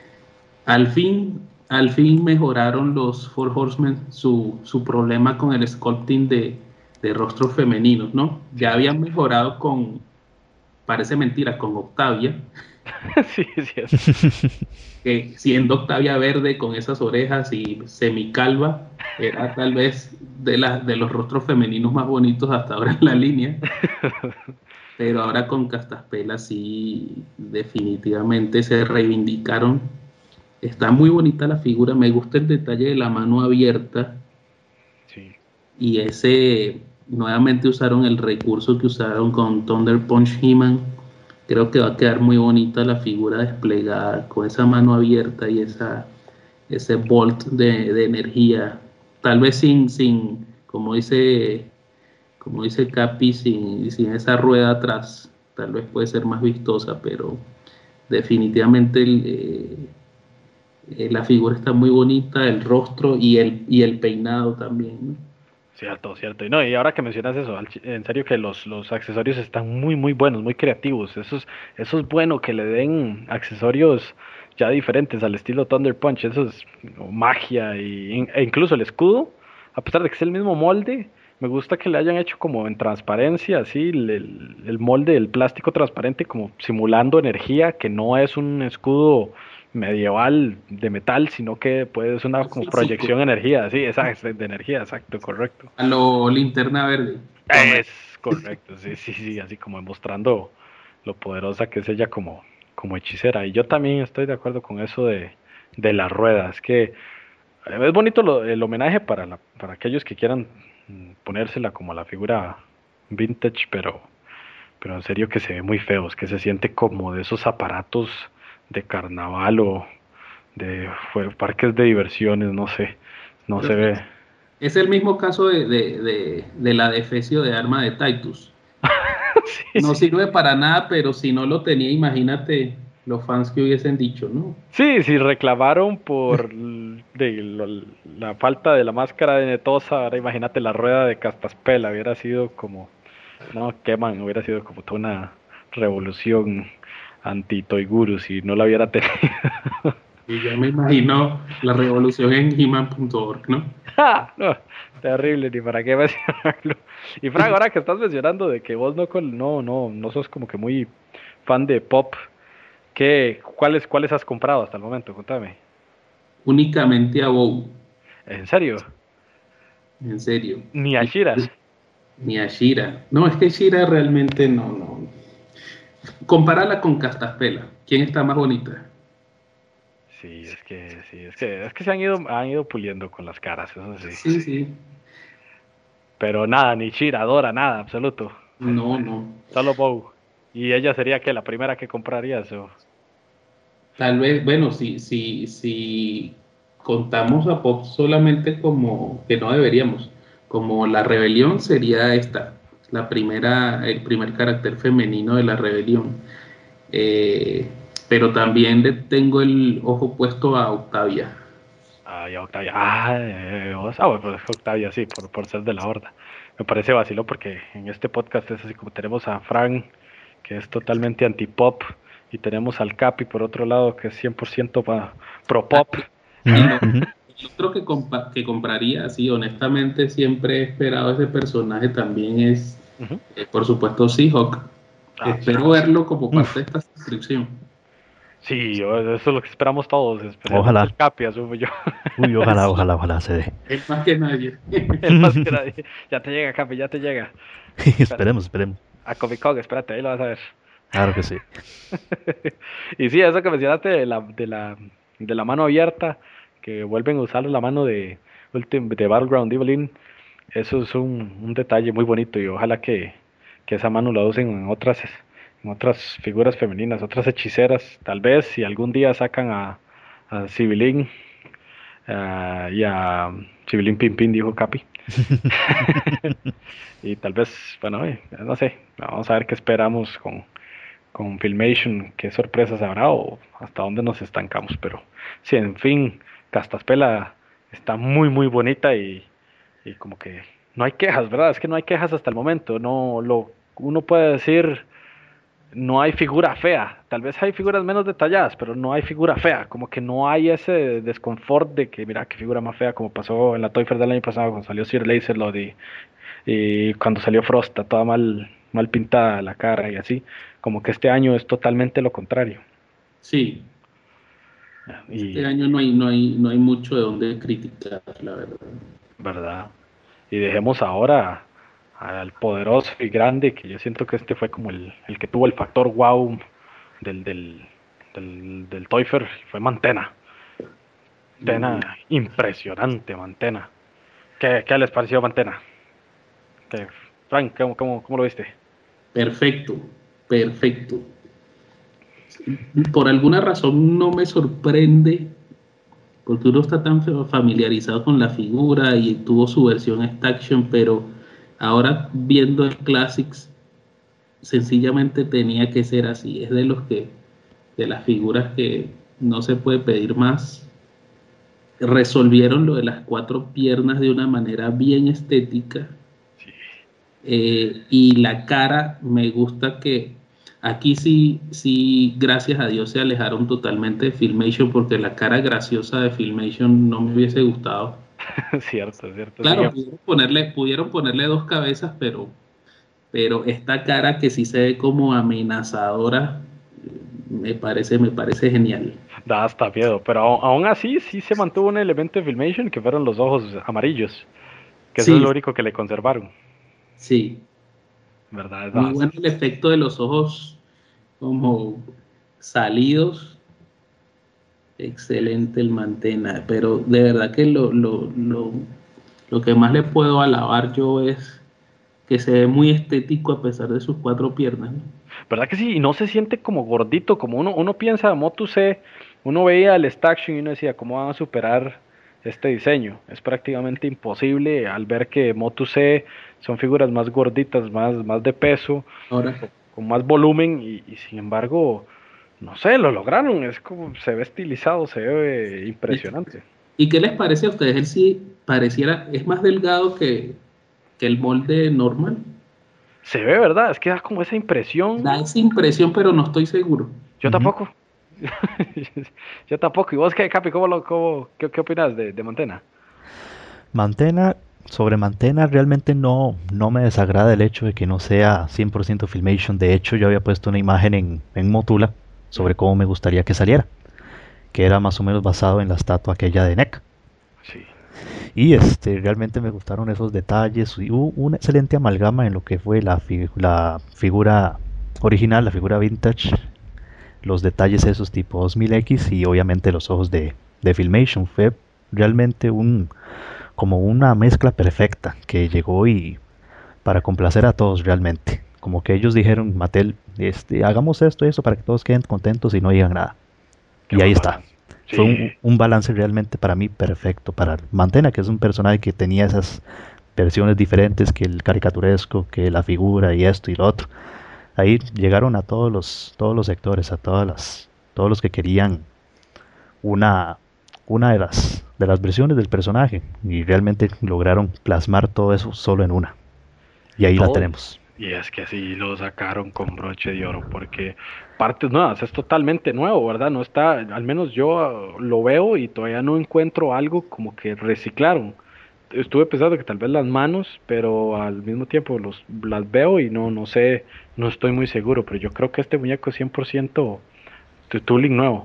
al fin mejoraron los Four Horsemen su problema con el sculpting de rostros femeninos, ¿no? Ya Sí, habían mejorado parece mentira, con Octavia, sí, es cierto. que siendo Octavia verde con esas orejas y semicalva, era tal vez de los rostros femeninos más bonitos hasta ahora en la línea. Pero ahora con Castaspela sí, definitivamente se reivindicaron. Está muy bonita la figura, me gusta el detalle de la mano abierta Sí, y nuevamente usaron el recurso que usaron con Thunder Punch He-Man. Creo que va a quedar muy bonita la figura desplegada con esa mano abierta y ese bolt de energía. Tal vez como dice Capi, sin esa rueda atrás, tal vez puede ser más vistosa, pero definitivamente la figura está muy bonita, el rostro y el peinado también, ¿no? cierto, cierto. Y no, y ahora que mencionas eso, en serio que los accesorios están muy, muy buenos, muy creativos. Eso es bueno que le den accesorios ya diferentes al estilo Thunder Punch. Eso es magia e incluso el escudo, a pesar de que es el mismo molde, me gusta que le hayan hecho como en transparencia, así, el molde del plástico transparente, como simulando energía, que no es un escudo medieval de metal, sino que puede ser una como Físico, proyección de energía, sí, exacto, de energía, exacto, correcto. a lo linterna verde. Es correcto, sí, sí, sí, así como mostrando lo poderosa que es ella como hechicera. Y yo también estoy de acuerdo con eso de la rueda. Es que es bonito el homenaje para aquellos que quieran ponérsela como la figura vintage, pero en serio que se ve muy feo, es que se siente como de esos aparatos de carnaval o parques de diversiones, no sé, no Pero se ve. es el mismo caso de la defecio de arma de Titus. Sí, No sí. sirve para nada, pero si no lo tenía, imagínate los fans que hubiesen dicho, ¿no? Sí, sí, reclamaron por la falta de la máscara de Netosa. Ahora imagínate la rueda de Castaspela, hubiera sido como, no, queman, hubiera sido como toda una revolución anti-Toy Guru si no la hubiera tenido. Y ya me imagino la revolución en He-Man.org, ¿no? No, terrible, ni para qué mencionarlo. Y Frank, ahora que estás mencionando de que vos no sos como que muy fan de pop, ¿cuáles has comprado hasta el momento? Contame. Únicamente a Bow, ¿En serio? en serio. Ni a Shira. Ni a Shira. No, es que Shira realmente no. Compárala con Castaspela. ¿Quién está más bonita? Sí, es que se han ido puliendo con las caras, eso sí. Sí, sí. Pero nada, ni Shira, Dora, nada, absoluto. No, no. Solo Bow. Y ella sería que la primera que comprarías. Tal vez, bueno, si contamos a Pop solamente como que no deberíamos, como la rebelión sería esta, la primera, el primer carácter femenino de la rebelión. Eh, pero también le tengo el ojo puesto a Octavia. Ah, ya Octavia. Bueno, pues Octavia sí, por ser de la horda. Me parece vacilo porque en este podcast es así como tenemos a Frank, que es totalmente anti-pop, y tenemos al Capi por otro lado, que es 100% pro-pop. Y Ujú, ujú. el otro que compraría, sí, honestamente siempre he esperado ese personaje también es, Ujú. por supuesto, Seahawk. Sí. Espero verlo como parte Uf, de esta suscripción. Sí, eso es lo que esperamos todos, especialmente el ojalá. Capi, asumo yo. Uy, ojalá, ojalá, ojalá se dé. Es más que nadie. El más que nadie. Ya te llega, Capi, ya te llega. Espera, Esperemos, esperemos. a Comic Con, espérate, ahí lo vas a ver. Claro que sí. Y sí, eso que mencionaste de la mano abierta, que vuelven a usar la mano de Battleground Evelyn, eso es un detalle muy bonito y ojalá que esa mano la usen en otras figuras femeninas, otras hechiceras, tal vez si algún día sacan a Sibilin y a Sibilin Pimpin, dijo Capi. Y tal vez, bueno, no sé, vamos a ver qué esperamos con Filmation, qué sorpresas habrá o hasta dónde nos estancamos. Pero sí, en fin, Castaspela está muy, muy bonita y como que no hay quejas, ¿verdad? Es que no hay quejas hasta el momento. Uno puede decir, no hay figura fea. Tal vez hay figuras menos detalladas, pero no hay figura fea. Como que no hay ese desconfort de que, mira, qué figura más fea, como pasó en la Toy Fair del año pasado cuando salió Sir Laserlord y cuando salió Frosta, toda mal pintada la cara y así, como que este año es totalmente lo contrario. Sí, este Y, año no hay mucho de dónde criticar, la verdad. ¿verdad? Y dejemos ahora al poderoso y grande, que yo siento que este fue como el que tuvo el factor wow del Toy Fair, fue Mantena. Mantena, impresionante Mantena. ¿Qué les pareció Mantena? Frank, ¿cómo lo viste? Perfecto, perfecto. Por alguna razón no me sorprende, porque uno está tan familiarizado con la figura y tuvo su versión Esta Action, pero ahora viendo el Classics, sencillamente tenía que ser así. Es de las figuras que no se puede pedir más. Resolvieron lo de las cuatro piernas de una manera bien estética. Sí. Y la cara, me gusta que aquí sí, gracias a Dios se alejaron totalmente de Filmation, porque la cara graciosa de Filmation no me hubiese gustado. Cierto, Claro, sigue. pudieron ponerle dos cabezas, pero esta cara que sí se ve como amenazadora, me parece genial. Da hasta miedo, pero aún así sí se mantuvo un elemento de Filmation que fueron los ojos amarillos, que eso es Sí, lo único que le conservaron, sí, ¿verdad? muy bueno el efecto de los ojos como salidos. Excelente el Mantena, pero de verdad que lo que más le puedo alabar yo es que se ve muy estético a pesar de sus cuatro piernas, ¿no? ¿Verdad que sí? Y no se siente como gordito, como uno piensa Motu C, uno veía el Staction y uno decía, ¿cómo van a superar este diseño? Es prácticamente imposible al ver que Motu C son figuras más gorditas, más de peso, Ahora, con más volumen y sin embargo, no sé, lo lograron, es como se ve estilizado, se ve ¿y, impresionante. y qué les parece a ustedes? Él sí pareciera, es más delgado que el molde normal. Se ve, ¿verdad? Es que da como esa Da impresión. esa impresión, pero no estoy seguro. Yo tampoco. Yo tampoco. ¿Y vos qué, Capi? ¿Qué opinas de Mantena? Mantena, sobre Mantena realmente no me desagrada el hecho de que no sea 100% Filmation. De hecho, yo había puesto una imagen en Motula sobre cómo me gustaría que saliera, que era más o menos basado en la estatua aquella de NEC. Sí. Y realmente me gustaron esos detalles y hubo una excelente amalgama en lo que fue la figura original, la figura vintage, los detalles esos tipo 2000X y obviamente los ojos de Filmation. Fue realmente como una mezcla perfecta que llegó y para complacer a todos realmente. Como que ellos dijeron, Mattel, hagamos esto y eso para que todos queden contentos y no digan nada. Qué Y ahí buen está. balance. Fue Sí. un balance realmente para mí perfecto. Para Mantena, que es un personaje que tenía esas versiones diferentes, que el caricaturesco, que la figura y esto y lo otro. Ahí llegaron a todos los sectores, todos los que querían una, una de las versiones del personaje. Y realmente lograron plasmar todo eso solo en una. Y ahí la Todo. tenemos. Y es que sí lo sacaron con broche de oro, porque partes nuevas, es totalmente nuevo, ¿verdad? No está, al menos yo lo veo y todavía no encuentro algo como que reciclaron. Estuve pensando que tal vez las manos, pero al mismo tiempo las veo y no sé, no estoy muy seguro, pero yo creo que este muñeco es 100% de tooling nuevo,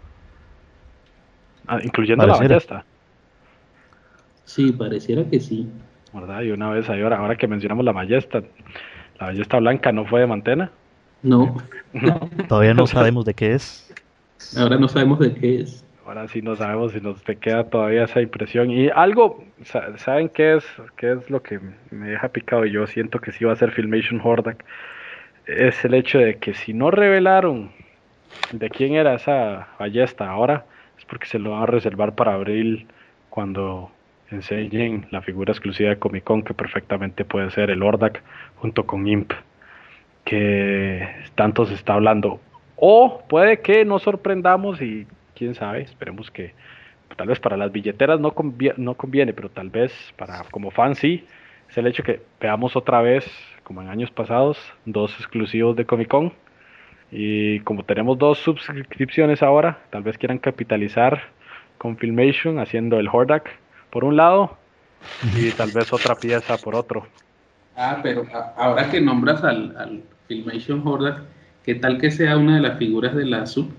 incluyendo la Pareciera. ballesta, Sí, pareciera que sí. ¿verdad? Y una vez ahora que mencionamos la ballesta blanca no fue de Mantena, No, ¿no? Todavía no sabemos de qué es. ahora no sabemos de qué es. Ahora sí no sabemos si nos te queda todavía esa impresión. Y algo, ¿saben qué es lo que me deja picado? Y yo siento que sí va a ser Filmation Hordak. Es el hecho de que si no revelaron de quién era esa ballesta ahora, es porque se lo van a reservar para abril, cuando enseñen la figura exclusiva de Comic Con, que perfectamente puede ser el Hordak junto con Imp, que tanto se está hablando. O puede que nos sorprendamos y quién sabe, esperemos que tal vez para las billeteras no conviene, pero tal vez para como fan sí, es el hecho que veamos otra vez, como en años pasados, dos exclusivos de Comic Con. Y como tenemos dos suscripciones ahora, tal vez quieran capitalizar con Filmation haciendo el Hordak por un lado y tal vez otra pieza por otro. Ah, pero ahora que nombras al Filmation Hordak, ¿qué tal que sea una de las figuras de la sub?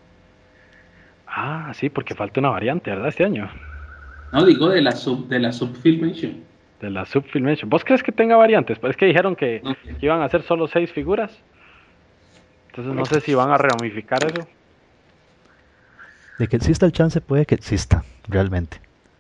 Ah, sí, porque falta una variante, ¿verdad? Este año. No, digo de la sub Filmation. De la Subfilmation. ¿Vos crees que tenga variantes? Pues es que dijeron No, que iban a hacer solo 6 figuras. Entonces no sé si van a ramificar eso. De que exista el chance, puede que exista, realmente.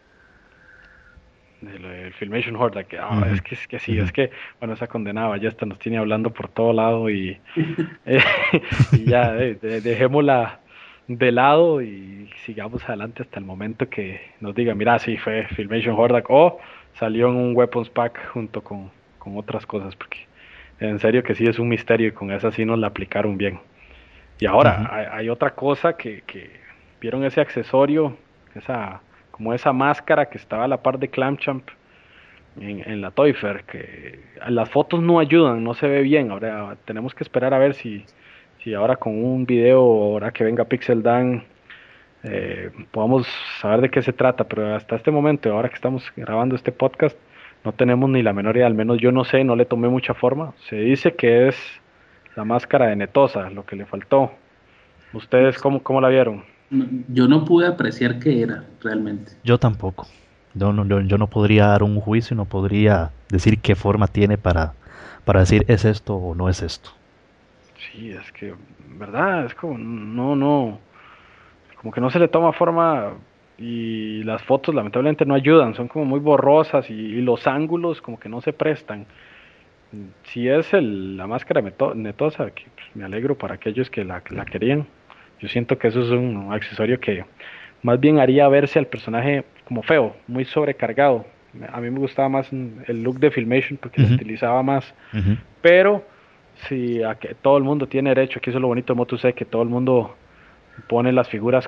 Del Filmation Horde. Que, Ujú, es que sí, ujú. es que, bueno, esa condenada ballesta nos tiene hablando por todo lado eh, y ya, dejémosla de lado y sigamos adelante hasta el momento que nos diga, mira, sí, fue Filmation Horde o salió en un Weapons Pack junto con otras cosas, porque en serio que sí es un misterio y con esa sí nos la aplicaron bien. Y ahora, Ujú. hay otra cosa que vieron ese accesorio, como esa máscara que estaba a la par de Clamchamp en la Toy Fair, que las fotos no ayudan, no se ve bien. Ahora tenemos que esperar a ver si ahora con un video, ahora que venga Pixel Dan, podamos saber de qué se trata. Pero hasta este momento, ahora que estamos grabando este podcast, no tenemos ni la menor idea, al menos yo no sé, no le tomé mucha forma. Se dice que es la máscara de Netosa, lo que le faltó. ¿Ustedes cómo la vieron? yo no pude apreciar qué era realmente. Yo tampoco. Yo no podría dar un juicio, no podría decir qué forma tiene para decir es esto o no es esto. Sí, es que, ¿verdad? Es como, no, como que no se le toma forma y las fotos lamentablemente no ayudan, son como muy borrosas y los ángulos como que no se prestan. Si es la máscara netosa, que pues, me alegro para aquellos que la querían. Yo siento que eso es un accesorio que más bien haría verse al personaje como feo, muy sobrecargado. A mí me gustaba más el look de Filmation porque lo Ujú, estilizaba más, ujú. pero si a que todo el mundo tiene derecho, aquí eso es lo bonito de Motu C, que todo el mundo pone las figuras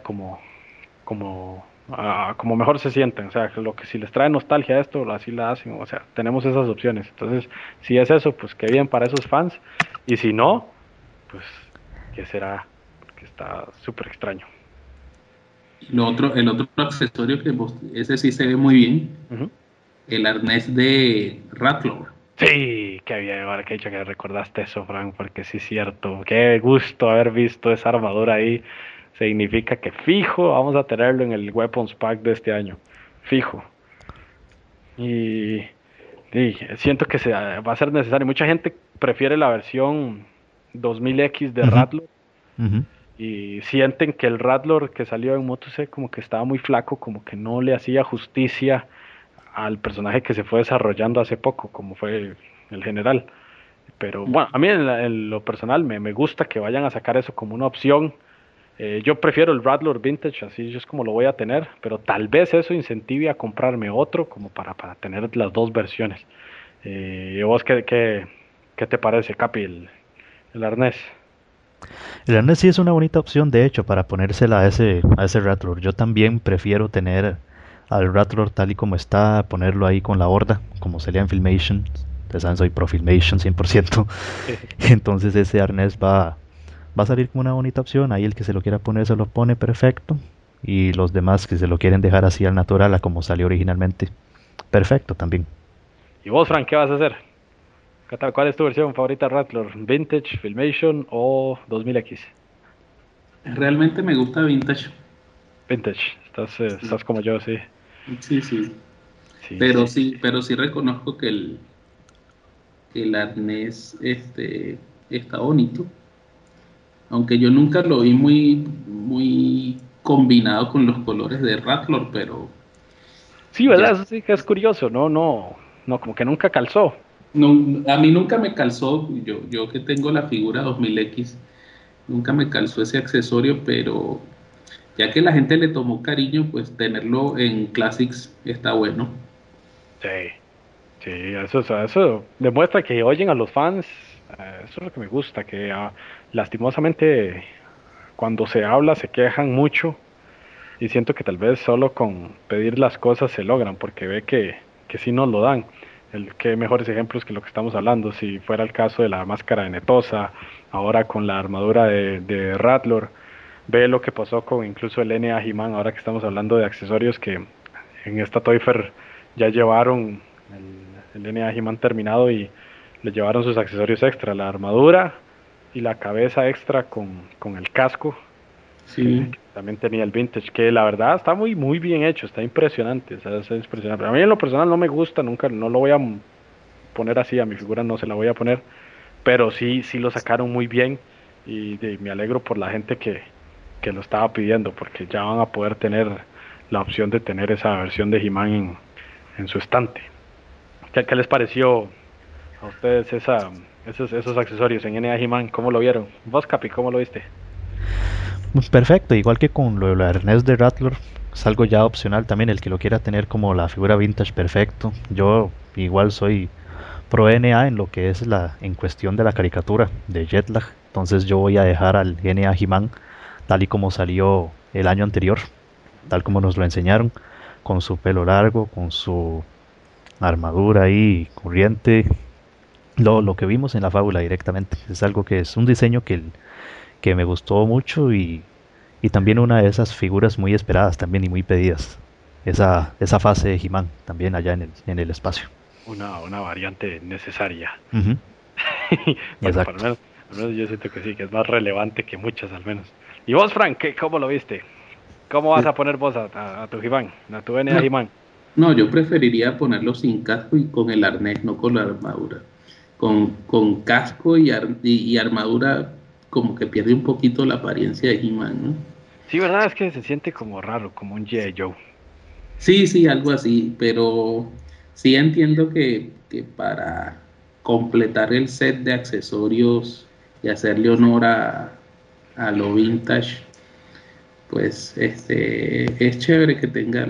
como mejor se sienten, o sea, lo que si les trae nostalgia a esto, así la hacen, o sea, tenemos esas opciones. Entonces, si es eso, pues qué bien para esos fans, y si no, pues, ¿qué será? Porque que está súper extraño. El otro accesorio ese sí se ve muy bien, Uh-huh. el arnés de Rattler. Sí, qué bien, ahora que he dicho que recordaste eso, Frank, porque sí es cierto. Qué gusto haber visto esa armadura ahí. Significa que fijo vamos a tenerlo en el Weapons Pack de este año. Fijo. Y, y siento que va a ser necesario. Mucha gente prefiere la versión 2000X de Ujú, Rattler ujú. y sienten que el Rattler que salió en Moto C como que estaba muy flaco, como que no le hacía justicia al personaje que se fue desarrollando hace poco, como fue el general. Pero bueno, a mí en lo personal me gusta que vayan a sacar eso como una opción. Yo prefiero el Rattler Vintage, así es como lo voy a tener, pero tal vez eso incentive a comprarme otro como para tener las dos versiones. ¿Y vos qué te parece, Capi, el arnés? El arnés sí es una bonita opción, de hecho, para ponérsela a ese Rattler. Yo también prefiero tener al Rattler tal y como está, ponerlo ahí con la horda, como salía en Filmation. Ustedes saben, soy pro Filmation 100%. Entonces ese arnés va a salir como una bonita opción. Ahí el que se lo quiera poner se lo pone perfecto. Y los demás que se lo quieren dejar así al natural, a como salió originalmente, perfecto también. ¿Y vos, Frank, qué vas a hacer? ¿Cuál es tu versión favorita Rattler? ¿Vintage, Filmation o 2000X? Realmente me gusta Vintage. Vintage, Sí, estás como yo, sí. sí, sí. Sí, sí. Pero sí reconozco que el arnés está bonito. Aunque yo nunca lo vi muy combinado con los colores de Rattler, pero Sí, ¿verdad? ya. Eso sí que es curioso, no, como que nunca calzó. No, a mí nunca me calzó, yo que tengo la figura 2000X, nunca me calzó ese accesorio, pero ya que la gente le tomó cariño, pues tenerlo en Classics está bueno. Sí, sí, eso demuestra que oyen a los fans, eso es lo que me gusta, que lastimosamente cuando se habla se quejan mucho y siento que tal vez solo con pedir las cosas se logran, porque ve que sí nos lo dan. Qué mejores ejemplos que lo que estamos hablando, si fuera el caso de la máscara de Netosa, ahora con la armadura de Rattler, ve lo que pasó con incluso el NA He-Man, ahora que estamos hablando de accesorios que en esta Toy Fair ya llevaron el NA He-Man terminado y le llevaron sus accesorios extra, la armadura y la cabeza extra con el casco que Sí, también tenía el vintage, que la verdad está muy bien hecho, está impresionante, o sea, es impresionante. A mí en lo personal no me gusta, nunca, no lo voy a poner así, a mi figura no se la voy a poner, pero sí lo sacaron muy bien y me alegro por la gente que lo estaba pidiendo, porque ya van a poder tener la opción de tener esa versión de He-Man en su estante. ¿Qué les pareció a ustedes esos accesorios en NA He-Man? ¿Cómo lo vieron? Vos, Capi, ¿cómo lo viste? Pues perfecto, igual que con lo del arnés de Rattler, es algo ya opcional también, el que lo quiera tener como la figura vintage, perfecto. Yo igual soy pro NA en lo que es en cuestión de la caricatura de Jetlag, entonces yo voy a dejar al NA He-Man tal y como salió el año anterior, tal como nos lo enseñaron, con su pelo largo, con su armadura ahí corriente, lo que vimos en la fábula directamente. Es algo que es un diseño que me gustó mucho y también una de esas figuras muy esperadas también y muy pedidas. Esa fase de He-Man también allá en el espacio. Una variante necesaria. Ujú, Bueno, exacto. al menos yo siento que sí, que es más relevante que muchas al menos. ¿Y vos, Frank, cómo lo viste? ¿Cómo vas Eh, a poner vos a tu He-Man, a tu NA no, He-Man? no, yo preferiría ponerlo sin casco y con el arnés, no con la armadura. Con casco y armadura como que pierde un poquito la apariencia de He-Man, ¿no? Sí, verdad, es que se siente como raro, como un G.I. Joe. Sí, sí, algo así, pero sí entiendo que para completar el set de accesorios y hacerle honor a lo vintage, pues es chévere que tenga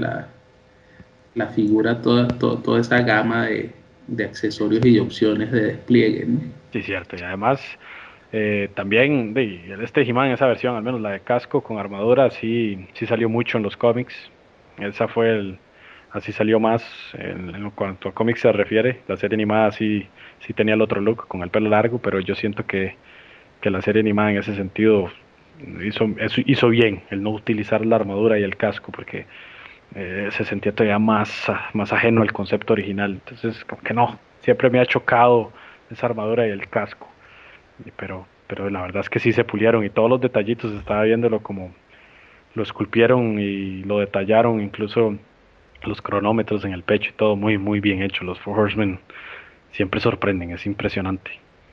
la figura toda esa gama de accesorios y de opciones de despliegue, ¿no? Sí, cierto. Y además, también este He-Man, esa versión, al menos la de casco con armadura, sí salió mucho en los cómics. Esa fue así salió más en cuanto a cómics se refiere. La serie animada sí tenía el otro look con el pelo largo, pero yo siento que la serie animada en ese sentido hizo bien el no utilizar la armadura y el casco, porque se sentía todavía más ajeno al concepto original. Entonces, como que no, siempre me ha chocado esa armadura y el casco. Pero la verdad es que sí se pulieron y todos los detallitos, estaba viéndolo como lo esculpieron y lo detallaron, incluso los cronómetros en el pecho y todo muy, muy bien hecho. Los Four Horsemen siempre sorprenden, es impresionante.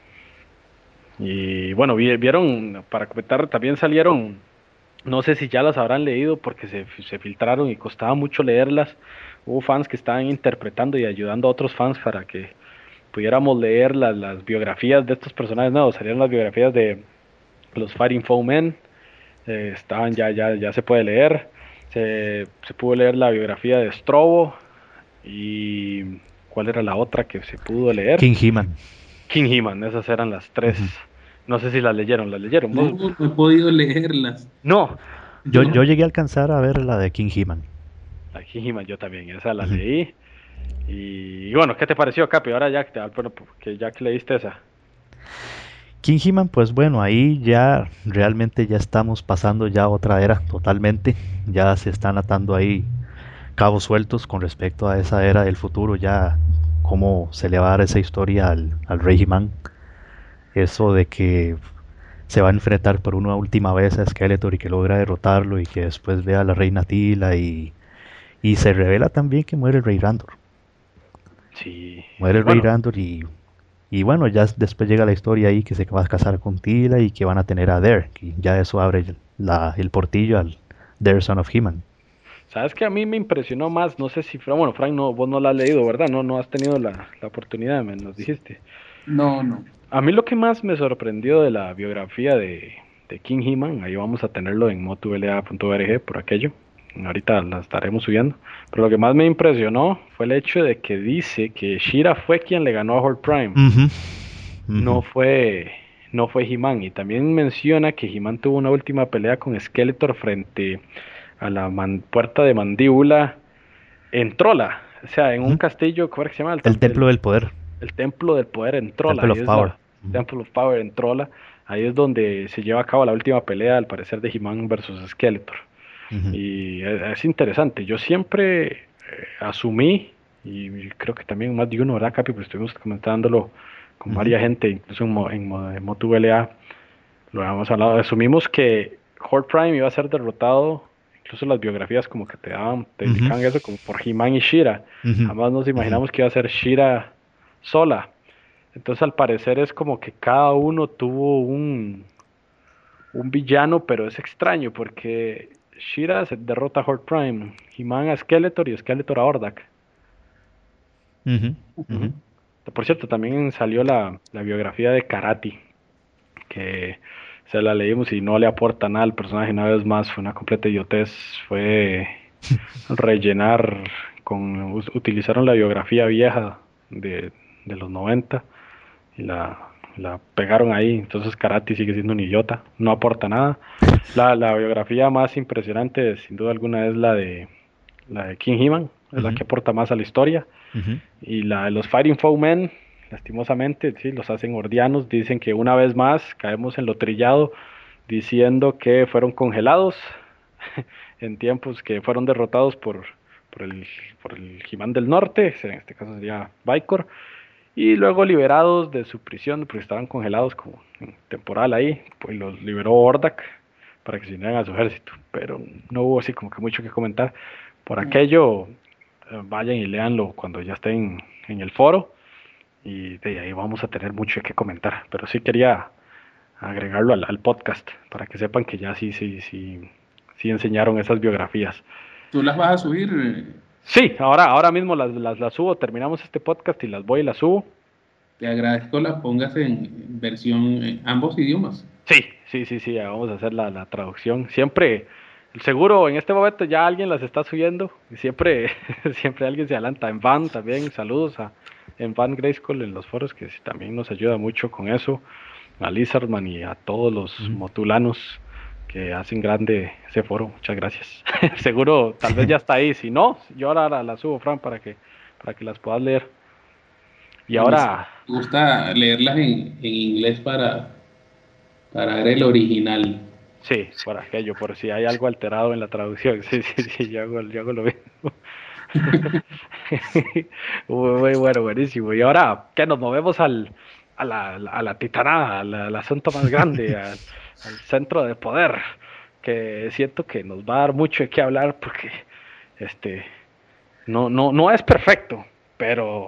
Y bueno, vieron, para comentar, también salieron, no sé si ya las habrán leído porque se filtraron y costaba mucho leerlas. Hubo fans que estaban interpretando y ayudando a otros fans para que pudiéramos leer las biografías de estos personajes nuevos. Salieron las biografías de los Fighting Foemen, estaban ya se puede leer. Se pudo leer la biografía de Strobo y ¿cuál era la otra que se pudo leer? King He-Man. King He-Man, esas eran las tres. No sé si las leyeron, ¿las leyeron No, vos? no he podido leerlas. No, Yo llegué a alcanzar a ver la de King He-Man. la King He-Man yo también, esa la leí. Y bueno, ¿qué te pareció, Capi? Ahora bueno, que ya que leíste esa. King He-Man, pues bueno, ahí ya realmente ya estamos pasando ya a otra era totalmente. Ya se están atando ahí cabos sueltos con respecto a esa era del futuro, ya cómo se le va a dar esa historia al Rey He-Man. Eso de que se va a enfrentar por una última vez a Skeletor y que logra derrotarlo y que después ve a la reina Tila y se revela también que muere el Rey Randor. Sí, Muere sí, el Rey bueno, Randor y bueno, ya después llega la historia ahí que se va a casar con Tila y que van a tener a Dare. Y ya eso abre el portillo al Dare Son of He-Man. sabes que a mí me impresionó más, no sé si, bueno, Frank, no, vos no la has leído, ¿verdad? No has tenido la oportunidad, me nos dijiste. No, no. A mí lo que más me sorprendió de la biografía de King He-Man, ahí vamos a tenerlo en motula.org por aquello, ahorita la estaremos subiendo, pero lo que más me impresionó fue el hecho de que dice que Shira fue quien le ganó a Horde Prime, Ujú, no ujú. fue, no fue He-Man, y también menciona que He-Man tuvo una última pelea con Skeletor frente a la puerta de mandíbula en Trola, o sea, en un Ujú. castillo, ¿cómo era que se llama? El Templo del Poder. El Templo del Poder en Trola, Temple ahí of es Power. la Ujú, Temple of Power en Trola, ahí es donde se lleva a cabo la última pelea, al parecer, de He-Man versus Skeletor. ujú, Y es interesante, yo siempre asumí, y creo que también más de uno, ¿verdad, Capi? Pues estuvimos comentándolo con ujú, varias gente, incluso en MotuLA, lo habíamos hablado, asumimos que Horde Prime iba a ser derrotado, incluso las biografías como que te ujú, indicaban eso, como por He-Man y Shira. ujú, Jamás nos ujú. imaginamos que iba a ser Shira sola. Entonces al parecer es como que cada uno tuvo un villano, pero es extraño porque Shira se derrota a Horde Prime, He-Man a Skeletor y Skeletor a Hordak. Ujú, ujú, Ujú. Por cierto, también salió la biografía de Karate, que se la leímos y no le aporta nada al personaje una vez más, fue una completa idiotez, fue rellenar utilizaron la biografía vieja de los 90 y la pegaron ahí, entonces Karate sigue siendo un idiota, no aporta nada. La biografía más impresionante sin duda alguna es la de King He-Man, es la ujú, que aporta más a la historia. ujú, Y la de los Fighting Foemen, lastimosamente, sí, los hacen ordianos, dicen que una vez más caemos en lo trillado, diciendo que fueron congelados en tiempos que fueron derrotados por el, por el He-Man del Norte, en este caso sería Vicor, y luego liberados de su prisión, porque estaban congelados como en temporal ahí, pues los liberó Ordak para que se unieran a su ejército, pero no hubo así como que mucho que comentar. Por aquello, vayan y léanlo cuando ya estén en el foro y de ahí vamos a tener mucho que comentar, pero sí quería agregarlo al podcast para que sepan que ya sí enseñaron esas biografías. ¿Tú las vas a subir? Sí, ahora mismo las subo, terminamos este podcast y las voy y las subo. Te agradezco las pongas en versión en ambos idiomas. Sí, vamos a hacer la traducción. Siempre, seguro en este momento ya alguien las está subiendo y siempre, siempre alguien se adelanta. En Van también, saludos en Van Grayskull en los foros que sí, también nos ayuda mucho con eso. A Lizardman y a todos los ujú. motulanos que hacen grande ese foro. Muchas gracias. Seguro, tal vez ya está ahí. Si no, yo ahora la subo, Fran, para que las puedas leer. Y Buenísimo. ahora, Me gusta leerlas en inglés para ver el original. Sí, por aquello, por si hay algo alterado en la traducción. Sí, sí, sí, yo hago lo mismo. Muy bueno, buenísimo. Y ahora, ¿qué nos movemos a la titanada, al asunto más grande, al centro de poder? Que siento que nos va a dar mucho de qué hablar porque este no es perfecto, pero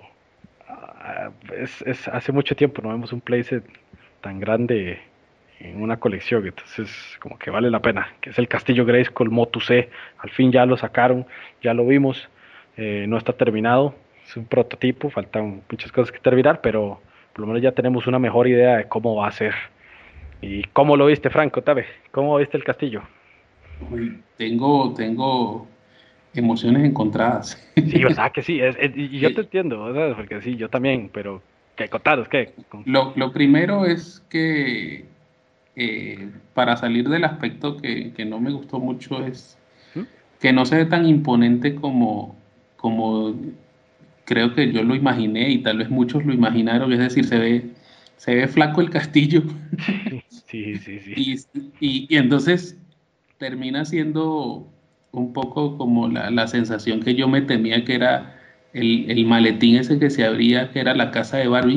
hace mucho tiempo no vemos un playset tan grande en una colección, entonces como que vale la pena, que es el Castillo Grayskull Motu C, al fin ya lo sacaron, ya lo vimos, no está terminado, es un prototipo, faltan muchas cosas que terminar, pero por lo menos ya tenemos una mejor idea de cómo va a ser. ¿Y cómo lo viste, Franco? Tabe, ¿cómo viste el castillo? Uy, tengo emociones encontradas. Sí, ¿verdad que sí? Y yo te entiendo, ¿verdad? Porque sí, yo también, pero ¿qué contaros? ¿Qué? Lo primero es que para salir del aspecto que no me gustó mucho es ¿Mm? que no se ve tan imponente como creo que yo lo imaginé y tal vez muchos lo imaginaron, es decir, se ve flaco el castillo Sí, sí, sí. y, y entonces termina siendo un poco como la sensación que yo me temía que era el maletín ese que se abría, que era la casa de Barbie.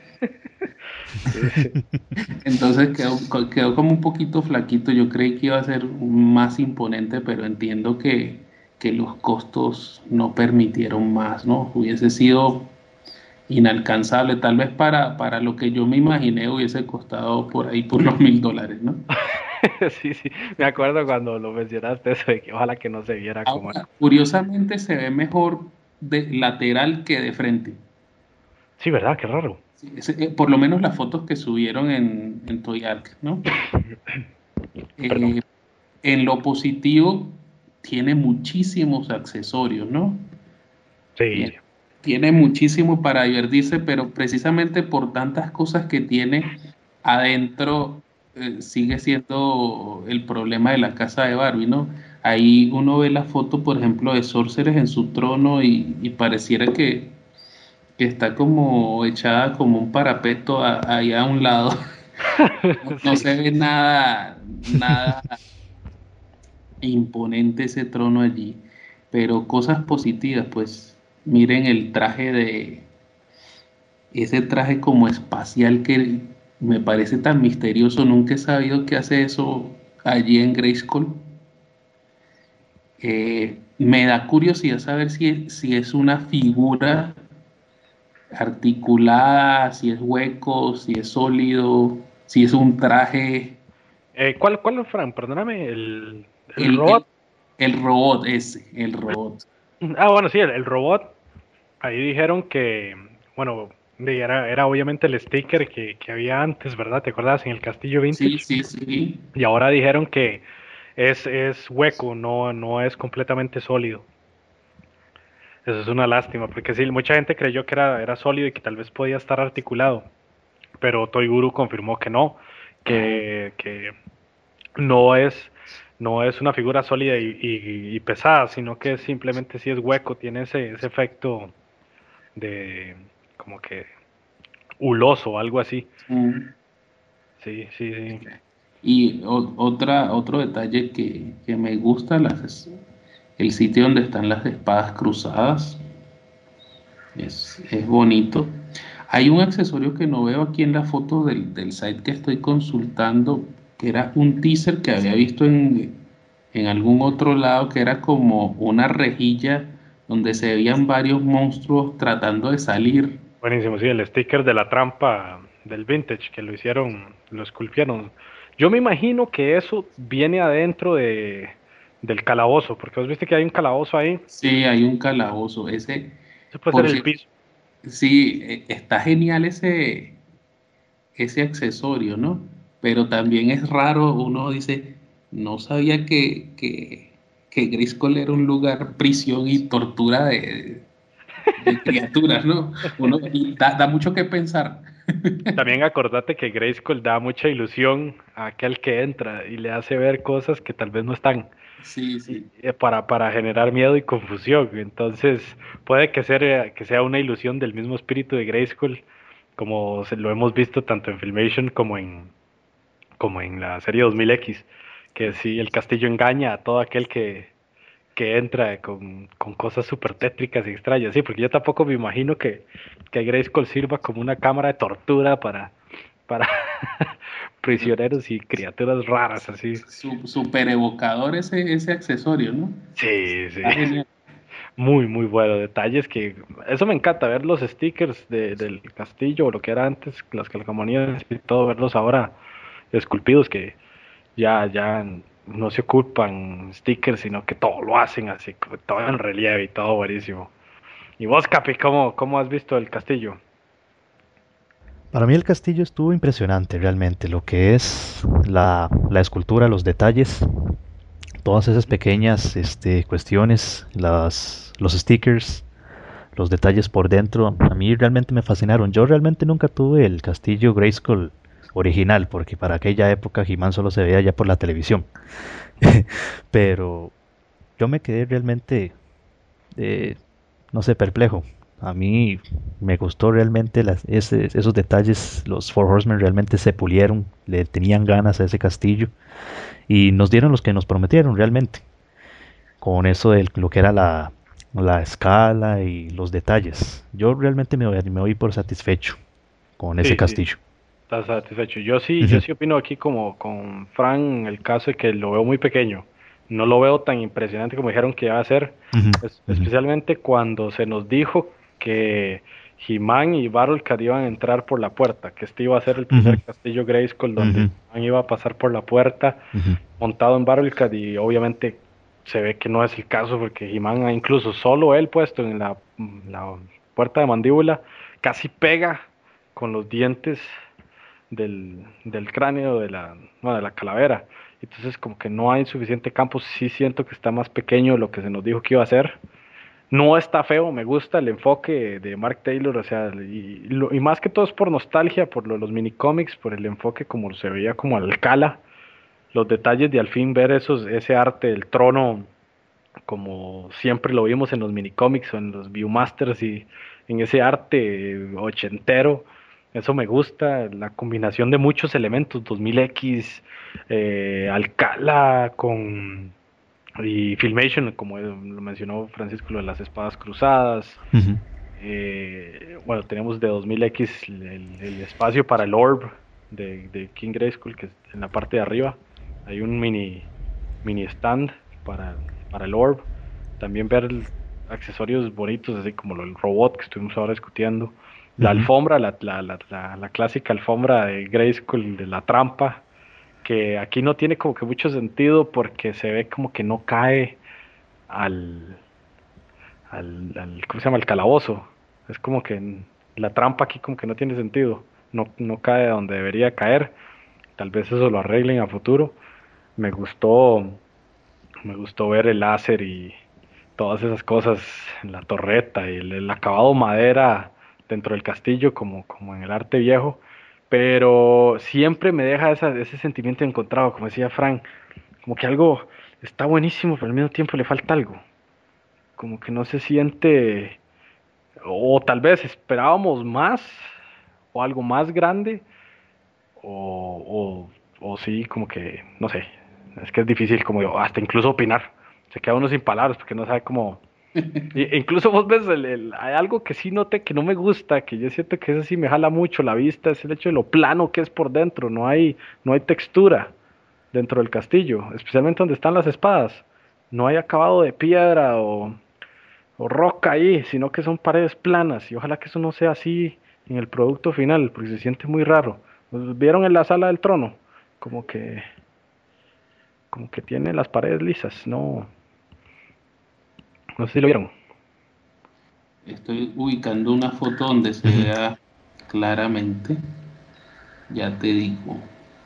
Sí. Entonces quedó como un poquito flaquito. Yo creí que iba a ser más imponente, pero entiendo que los costos no permitieron más, ¿no? Hubiese sido inalcanzable. Tal vez para lo que yo me imaginé hubiese costado por ahí por los $1,000, ¿no? Sí, sí, me acuerdo cuando lo mencionaste, eso de que ojalá que no se viera como... Ahora, curiosamente se ve mejor de lateral que de frente. Sí, ¿verdad? Qué raro. Sí, por lo menos las fotos que subieron en Toy Ark, ¿no? Perdón. Eh, en lo positivo, tiene muchísimos accesorios, ¿no? Sí, Tiene, tiene muchísimo para divertirse, pero precisamente por tantas cosas que tiene adentro, sigue siendo el problema de la casa de Barbie, ¿no? Ahí uno ve la foto, por ejemplo, de Sorceres en su trono y pareciera que está como echada como un parapeto allá a un lado. No sí. se ve nada imponente ese trono allí, pero cosas positivas, pues miren el traje ese traje como espacial que me parece tan misterioso, nunca he sabido qué hace eso allí en Grayskull. Me da curiosidad saber si es una figura articulada, si es hueco, si es sólido, si es un traje, ¿Cuál, Fran? Perdóname, el el, robot. el, el robot ese, el robot. Ah, bueno, sí, el robot. Ahí dijeron que, bueno, era obviamente el sticker que había antes, ¿verdad? ¿Te acuerdas? En el Castillo Sí, Vintage. sí, sí. Y ahora dijeron que es hueco, no es completamente sólido. Eso es una lástima, porque sí, mucha gente creyó que era sólido y que tal vez podía estar articulado, pero Toy Guru confirmó que no, que no es, no es una figura sólida y pesada, sino que simplemente sí es hueco, tiene ese efecto de como que huloso o algo así. Mm. Sí, sí, sí. Y otro detalle que me gusta, el sitio donde están las espadas cruzadas, es bonito. Hay un accesorio que no veo aquí en la foto del site que estoy consultando, que era un teaser que había visto en algún otro lado, que era como una rejilla donde se veían varios monstruos tratando de salir. Buenísimo, sí, el sticker de la trampa del vintage que lo hicieron, lo esculpieron. Yo me imagino que eso viene adentro del calabozo, porque vos viste que hay un calabozo ahí, Sí, hay un calabozo. eso puede ser Por el cierto, piso. sí, está genial ese accesorio, ¿no? Pero también es raro, uno dice, no sabía que Grayskull era un lugar prisión y tortura de criaturas, ¿no? Y da mucho que pensar. También acordate que Grayskull da mucha ilusión a aquel que entra y le hace ver cosas que tal vez no están. Sí, sí. Para generar miedo y confusión. Entonces, puede que sea una ilusión del mismo espíritu de Grayskull, como lo hemos visto tanto en Filmation como en la serie 2000X, que sí, el castillo engaña a todo aquel que entra con cosas súper tétricas y extrañas, sí, porque yo tampoco me imagino que Grayskull sirva como una cámara de tortura para prisioneros y criaturas raras, así. Súper evocador ese accesorio, ¿no? Sí, sí, Está genial. muy, muy bueno. Detalles que, eso me encanta, ver los stickers del castillo, o lo que era antes, las calcomanías y todo, verlos ahora esculpidos, que ya no se ocupan stickers, sino que todo lo hacen así, como todo en relieve y todo buenísimo. ¿Y vos, Capi, cómo has visto el castillo? Para mí el castillo estuvo impresionante realmente, lo que es la escultura, los detalles, todas esas pequeñas cuestiones, los stickers, los detalles por dentro, a mí realmente me fascinaron. Yo realmente nunca tuve el castillo Grayskull original, porque para aquella época He-Man solo se veía ya por la televisión. Pero yo me quedé realmente, eh, no sé, perplejo. A mí me gustó realmente esos detalles. Los Four Horsemen realmente se pulieron, le tenían ganas a ese castillo y nos dieron los que nos prometieron realmente. Con eso de lo que era la escala y los detalles. Yo realmente me voy por satisfecho con ese Sí, sí, castillo. estás satisfecho. Yo Ujú, sí opino aquí como con Fran, en el caso de que lo veo muy pequeño. No lo veo tan impresionante como dijeron que iba a ser, ujú, ujú, especialmente cuando se nos dijo que He-Man y Battlecat iban a entrar por la puerta, que este iba a ser el primer ujú, castillo Grayskull donde ujú, He-Man iba a pasar por la puerta ujú, montado en Battlecat, y obviamente se ve que no es el caso porque He-Man, incluso solo él puesto en la puerta de mandíbula, casi pega con los dientes del cráneo no, de la calavera. Entonces como que no hay suficiente campo, sí siento que está más pequeño de lo que se nos dijo que iba a ser. No está feo, me gusta el enfoque de Mark Taylor, o sea, y más que todo es por nostalgia, por los minicómics, por el enfoque como se veía como Alcala, los detalles de al fin ver ese arte del trono como siempre lo vimos en los minicómics o en los Viewmasters, y en ese arte ochentero. Eso me gusta, la combinación de muchos elementos, 2000X, Alcala y Filmation, como lo mencionó Francisco, lo de las espadas cruzadas. ujú, Bueno, tenemos de 2000X el espacio para el orb de King Grayskull, que es en la parte de arriba. Hay un mini stand para el orb. También ver accesorios bonitos, así como el robot que estuvimos ahora discutiendo. La ujú. alfombra, la clásica alfombra de Grayskull de la trampa, que aquí no tiene como que mucho sentido porque se ve como que no cae al, ¿cómo se llama? El calabozo. Es como que la trampa aquí como que no tiene sentido. No cae donde debería caer. Tal vez eso lo arreglen a futuro. Me gustó, me gustó ver el láser y todas esas cosas en la torreta y el acabado madera dentro del castillo como en el arte viejo. Pero siempre me deja ese sentimiento encontrado, como decía Frank, como que algo está buenísimo, pero al mismo tiempo le falta algo. Como que no se siente, o tal vez esperábamos más, o algo más grande, o sí, como que, no sé, es que es difícil como hasta incluso opinar. Se queda uno sin palabras porque no sabe cómo. Incluso vos ves, hay algo que sí noté que no me gusta, que yo siento que eso sí me jala mucho la vista, es el hecho de lo plano que es por dentro, no hay textura dentro del castillo, especialmente donde están las espadas. No hay acabado de piedra o roca ahí, sino que son paredes planas, y ojalá que eso no sea así en el producto final, porque se siente muy raro. ¿Vieron en la sala del trono? Como que, como que tiene las paredes lisas, no sé si lo vieron. Estoy ubicando una foto donde se Ujú. vea claramente. Ya te digo.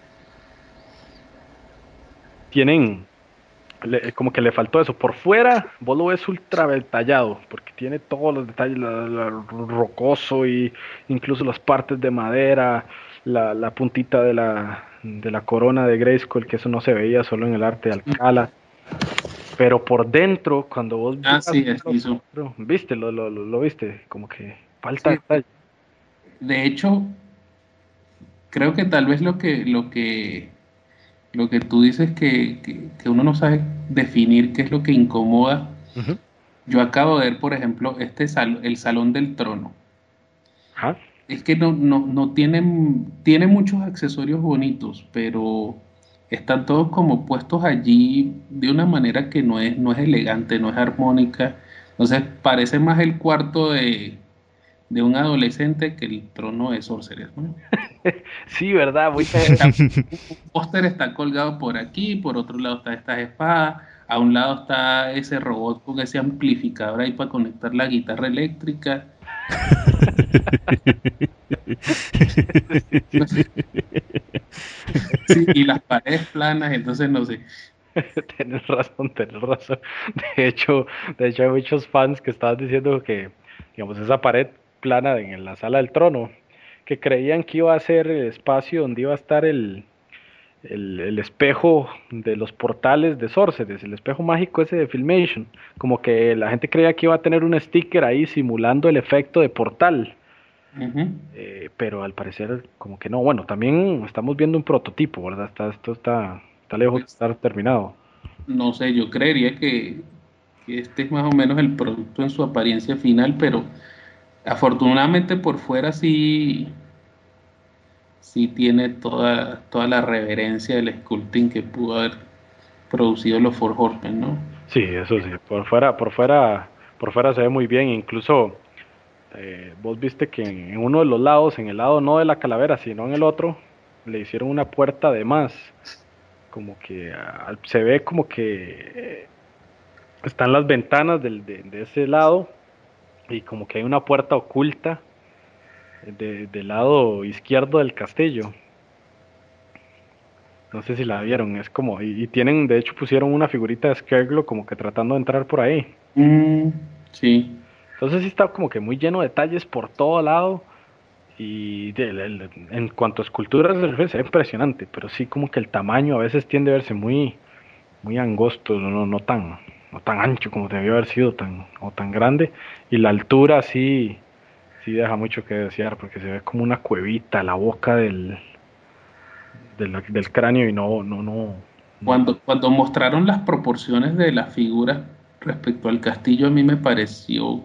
Tienen, como que le faltó eso. Por fuera, vos lo ves ultra detallado, porque tiene todos los detalles, rocoso, y incluso las partes de madera, la puntita de la corona de Grayskull, que eso no se veía solo en el arte de Alcala. Pero por dentro, cuando vos Ah, llegas a sí, verlo por hizo. dentro, viste, lo viste, como que falta Sí, detalle. de hecho, creo que tal vez lo que lo que tú dices que uno no sabe definir qué es lo que incomoda. Ujú. Yo acabo de ver, por ejemplo, el Salón del Trono. Ajá. Es que no tiene muchos accesorios bonitos, pero están todos como puestos allí de una manera que no es elegante, no es armónica. Entonces parece más el cuarto de un adolescente que el trono de Sorcerer, ¿no? Sí, ¿verdad? Un póster está colgado por aquí, por otro lado está estas espadas, a un lado está ese robot con ese amplificador ahí para conectar la guitarra eléctrica. Sí, sí. Sí, y las paredes planas, entonces no sé. Tienes razón, tienes razón. De hecho, de hecho hay muchos fans que estaban diciendo que, digamos, esa pared plana en la sala del trono, que creían que iba a ser el espacio donde iba a estar el espejo de los portales de Sorceres, el espejo mágico ese de Filmation. Como que la gente creía que iba a tener un sticker ahí simulando el efecto de portal. Ujú. Pero al parecer como que no. Bueno, también estamos viendo un prototipo, ¿verdad? Esto está lejos de Pues estar terminado. no sé, yo creería que este es más o menos el producto en su apariencia final, pero afortunadamente por fuera sí tiene toda la reverencia del sculpting que pudo haber producido los Four Horsemen, ¿no? Sí, eso sí, por fuera se ve muy bien, incluso vos viste que en uno de los lados, en el lado no de la calavera, sino en el otro, le hicieron una puerta de más, como que se ve como que están las ventanas de ese lado y como que hay una puerta oculta del lado izquierdo del castillo. No sé si la vieron, es como, y tienen, de hecho pusieron una figurita de Scareglow como que tratando de entrar por ahí. Mm, sí. Entonces sí está como que muy lleno de detalles por todo lado. Y en cuanto a esculturas se refiere, se ve impresionante, pero sí como que el tamaño a veces tiende a verse muy angosto, no tan ancho como debió haber sido, o tan grande. Y la altura sí deja mucho que desear, porque se ve como una cuevita, la boca del cráneo y no. Cuando mostraron las proporciones de las figuras respecto al castillo, a mí me pareció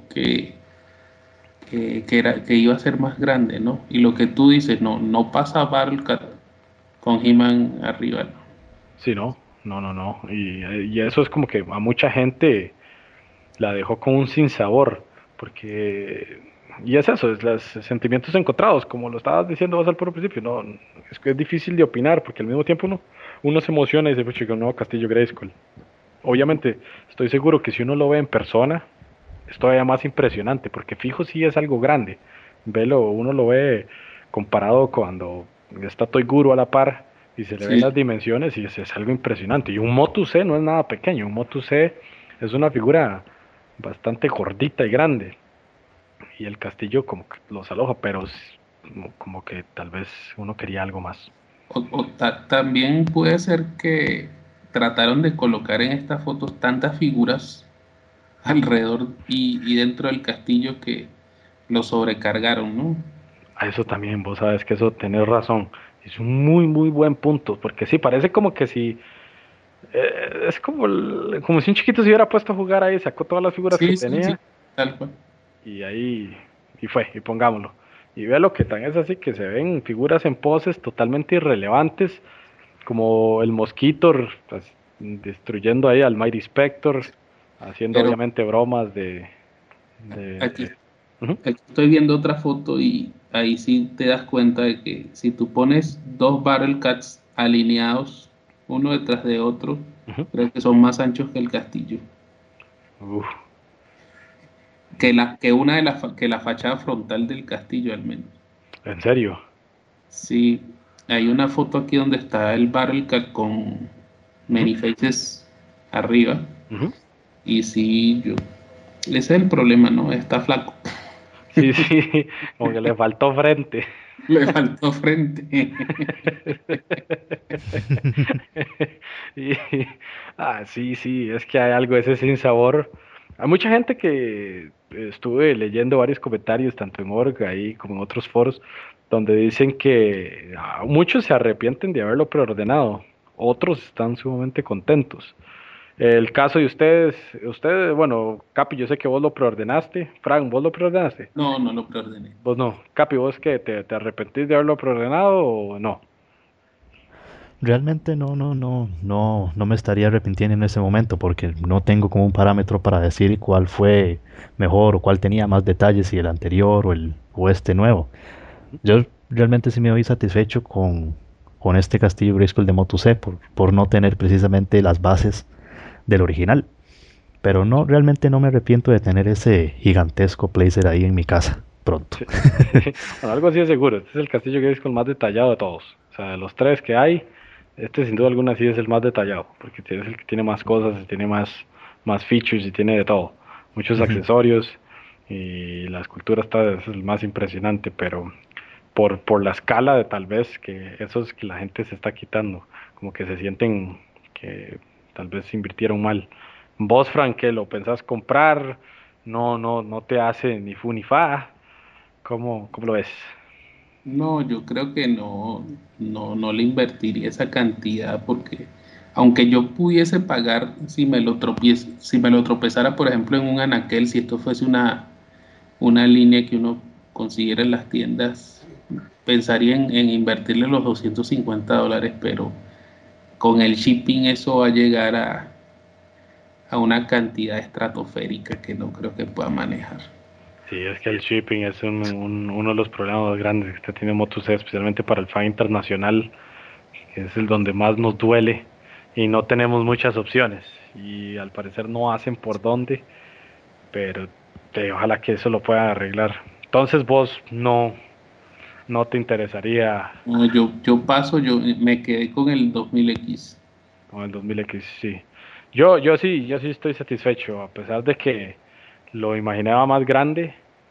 que iba a ser más grande, ¿no? Y lo que tú dices, no pasa Battlecat con He-Man arriba, ¿no? Sí, no. Y eso es como que a mucha gente la dejó con un sinsabor, porque, y es eso, es los sentimientos encontrados, como lo estabas diciendo vos al puro principio, no, es que es difícil de opinar, porque al mismo tiempo uno se emociona y dice, pucha, que un nuevo Castillo Grayskull. Obviamente, estoy seguro que si uno lo ve en persona, es todavía más impresionante, porque fijo sí es algo grande. Uno lo ve comparado cuando está Toy Guru a la par y se le ven las Sí, dimensiones y es algo impresionante. Y un Motu C no es nada pequeño, un Motu C es una figura bastante gordita y grande. Y el castillo como que los aloja, pero como que tal vez uno quería algo más. también puede ser que trataron de colocar en estas fotos tantas figuras alrededor y dentro del castillo que lo sobrecargaron, ¿no? A eso también, vos sabes que eso tenés razón. Es un muy buen punto, porque sí, parece como que si es como, como si un chiquito se hubiera puesto a jugar ahí, sacó todas las figuras que Sí, tenía tal cual. y ahí, y pongámoslo. Y vea lo que tan es así, que se ven figuras en poses totalmente irrelevantes, como el Mosquitor, pues, destruyendo ahí al Mighty Spector, haciendo Pero obviamente bromas de aquí, ujú, aquí estoy viendo otra foto y ahí sí te das cuenta de que si tú pones dos Battle Cats alineados uno detrás de otro, ujú. creo que son más anchos que el castillo. Uf, Que una de que la fachada frontal del castillo al menos. en serio. Sí, hay una foto aquí donde está el Battle Cat con Ujú, Many Faces arriba. ujú. Y sí, ese es el problema, ¿no? Está flaco. Sí, sí, como que le faltó frente. Le faltó frente. Y, sí, es que hay algo de ese sinsabor. Hay mucha gente que estuve leyendo varios comentarios, tanto en Org ahí como en otros foros, donde dicen que muchos se arrepienten de haberlo preordenado, otros están sumamente contentos. El caso de ustedes, bueno, Capi, yo sé que vos lo preordenaste. Frank, ¿vos lo preordenaste? No, no lo preordené. Vos no. Capi, ¿vos qué? ¿Te arrepentís de haberlo preordenado o no? Realmente no me estaría arrepintiendo en ese momento porque no tengo como un parámetro para decir cuál fue mejor o cuál tenía más detalles, si el anterior o este nuevo. Yo realmente sí me voy satisfecho con este castillo Grayskull de Motu C por no tener precisamente las bases del original. Pero no, realmente no me arrepiento de tener ese gigantesco placer ahí en mi casa pronto. Sí. Bueno, algo así de seguro. Este es el castillo que es con más detallado de todos. O sea, de los tres que hay, este sin duda alguna sí es el más detallado, porque es el que tiene más cosas, tiene más features y tiene de todo. Muchos Ujú. accesorios y la escultura es el más impresionante, pero por la escala de tal vez que eso es que la gente se está quitando, como que se sienten que tal vez invirtieron mal. Vos, Frank, ¿qué lo pensás comprar? No te hace ni fu ni fa. ¿Cómo lo ves? No, yo creo que no le invertiría esa cantidad porque aunque yo pudiese pagar si me lo tropezara, por ejemplo, en un anaquel, si esto fuese una línea que uno consiguiera en las tiendas, pensaría en invertirle los $250, pero con el shipping eso va a llegar a una cantidad estratosférica que no creo que pueda manejar. Sí, es que el shipping es uno de los problemas más grandes que está teniendo Moto C, especialmente para el fan internacional, que es el donde más nos duele y no tenemos muchas opciones. Y al parecer no hacen por dónde, pero ojalá que eso lo puedan arreglar. Entonces vos no te interesaría No, yo me quedé con el 2000X. con el 2000X, sí. Yo sí estoy satisfecho, a pesar de que lo imaginaba más grande,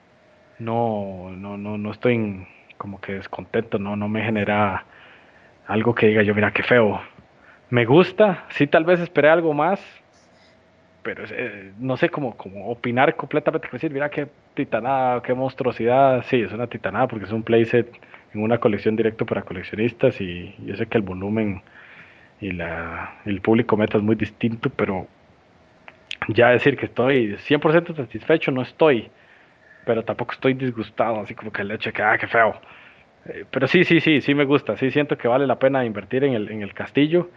no estoy como que descontento, no me genera algo que diga yo, mira qué feo. Me gusta, sí tal vez esperé algo más, pero no sé cómo opinar completamente, decir, mira qué titanada, qué monstruosidad. Sí, es una titanada porque es un playset en una colección directo para coleccionistas y yo sé que el volumen y el público meta es muy distinto, pero ya decir que estoy 100% satisfecho, no estoy, pero tampoco estoy disgustado, así como que el hecho de que, qué feo. Pero sí me gusta, sí siento que vale la pena invertir en el castillo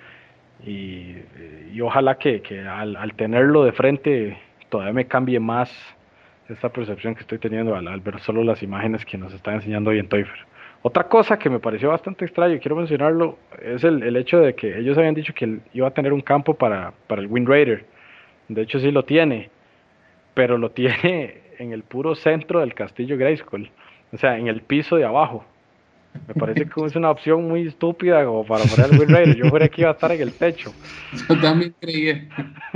y ojalá que al tenerlo de frente todavía me cambie más esta percepción que estoy teniendo al ver solo las imágenes que nos están enseñando hoy en Toy Fair. Otra cosa que me pareció bastante extraño y quiero mencionarlo es el hecho de que ellos habían dicho que él iba a tener un campo para el Wind Raider. De hecho sí lo tiene, pero lo tiene en el puro centro del castillo Grayskull, o sea, en el piso de abajo. Me parece que es una opción muy estúpida como para poner el Wind Raider. Yo juré que iba a estar en el techo. Yo también creí.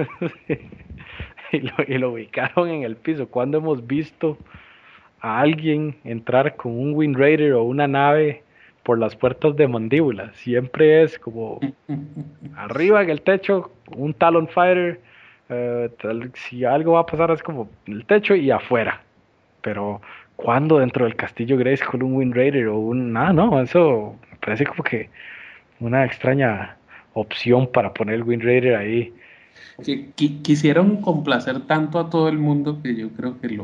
Y lo ubicaron en el piso. ¿Cuándo hemos visto a alguien entrar con un Wind Raider o una nave por las puertas de mandíbula? Siempre es como arriba en el techo, un Talon Fighter. Si algo va a pasar es como el techo y afuera. Pero ¿cuándo dentro del castillo Grayskull un Wind Raider o un... Ah, no, eso me parece como que una extraña opción para poner el Wind Raider ahí. Quisieron complacer tanto a todo el mundo que yo creo que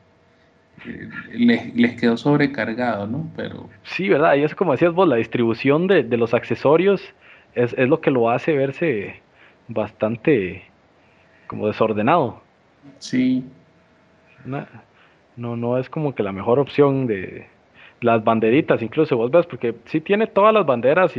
les quedó sobrecargado, ¿no? Pero Sí, ¿verdad? Y es como decías vos, la distribución de los accesorios es lo que lo hace verse bastante como desordenado. sí, Una- no es como que la mejor opción de las banderitas, incluso vos ves, porque sí tiene todas las banderas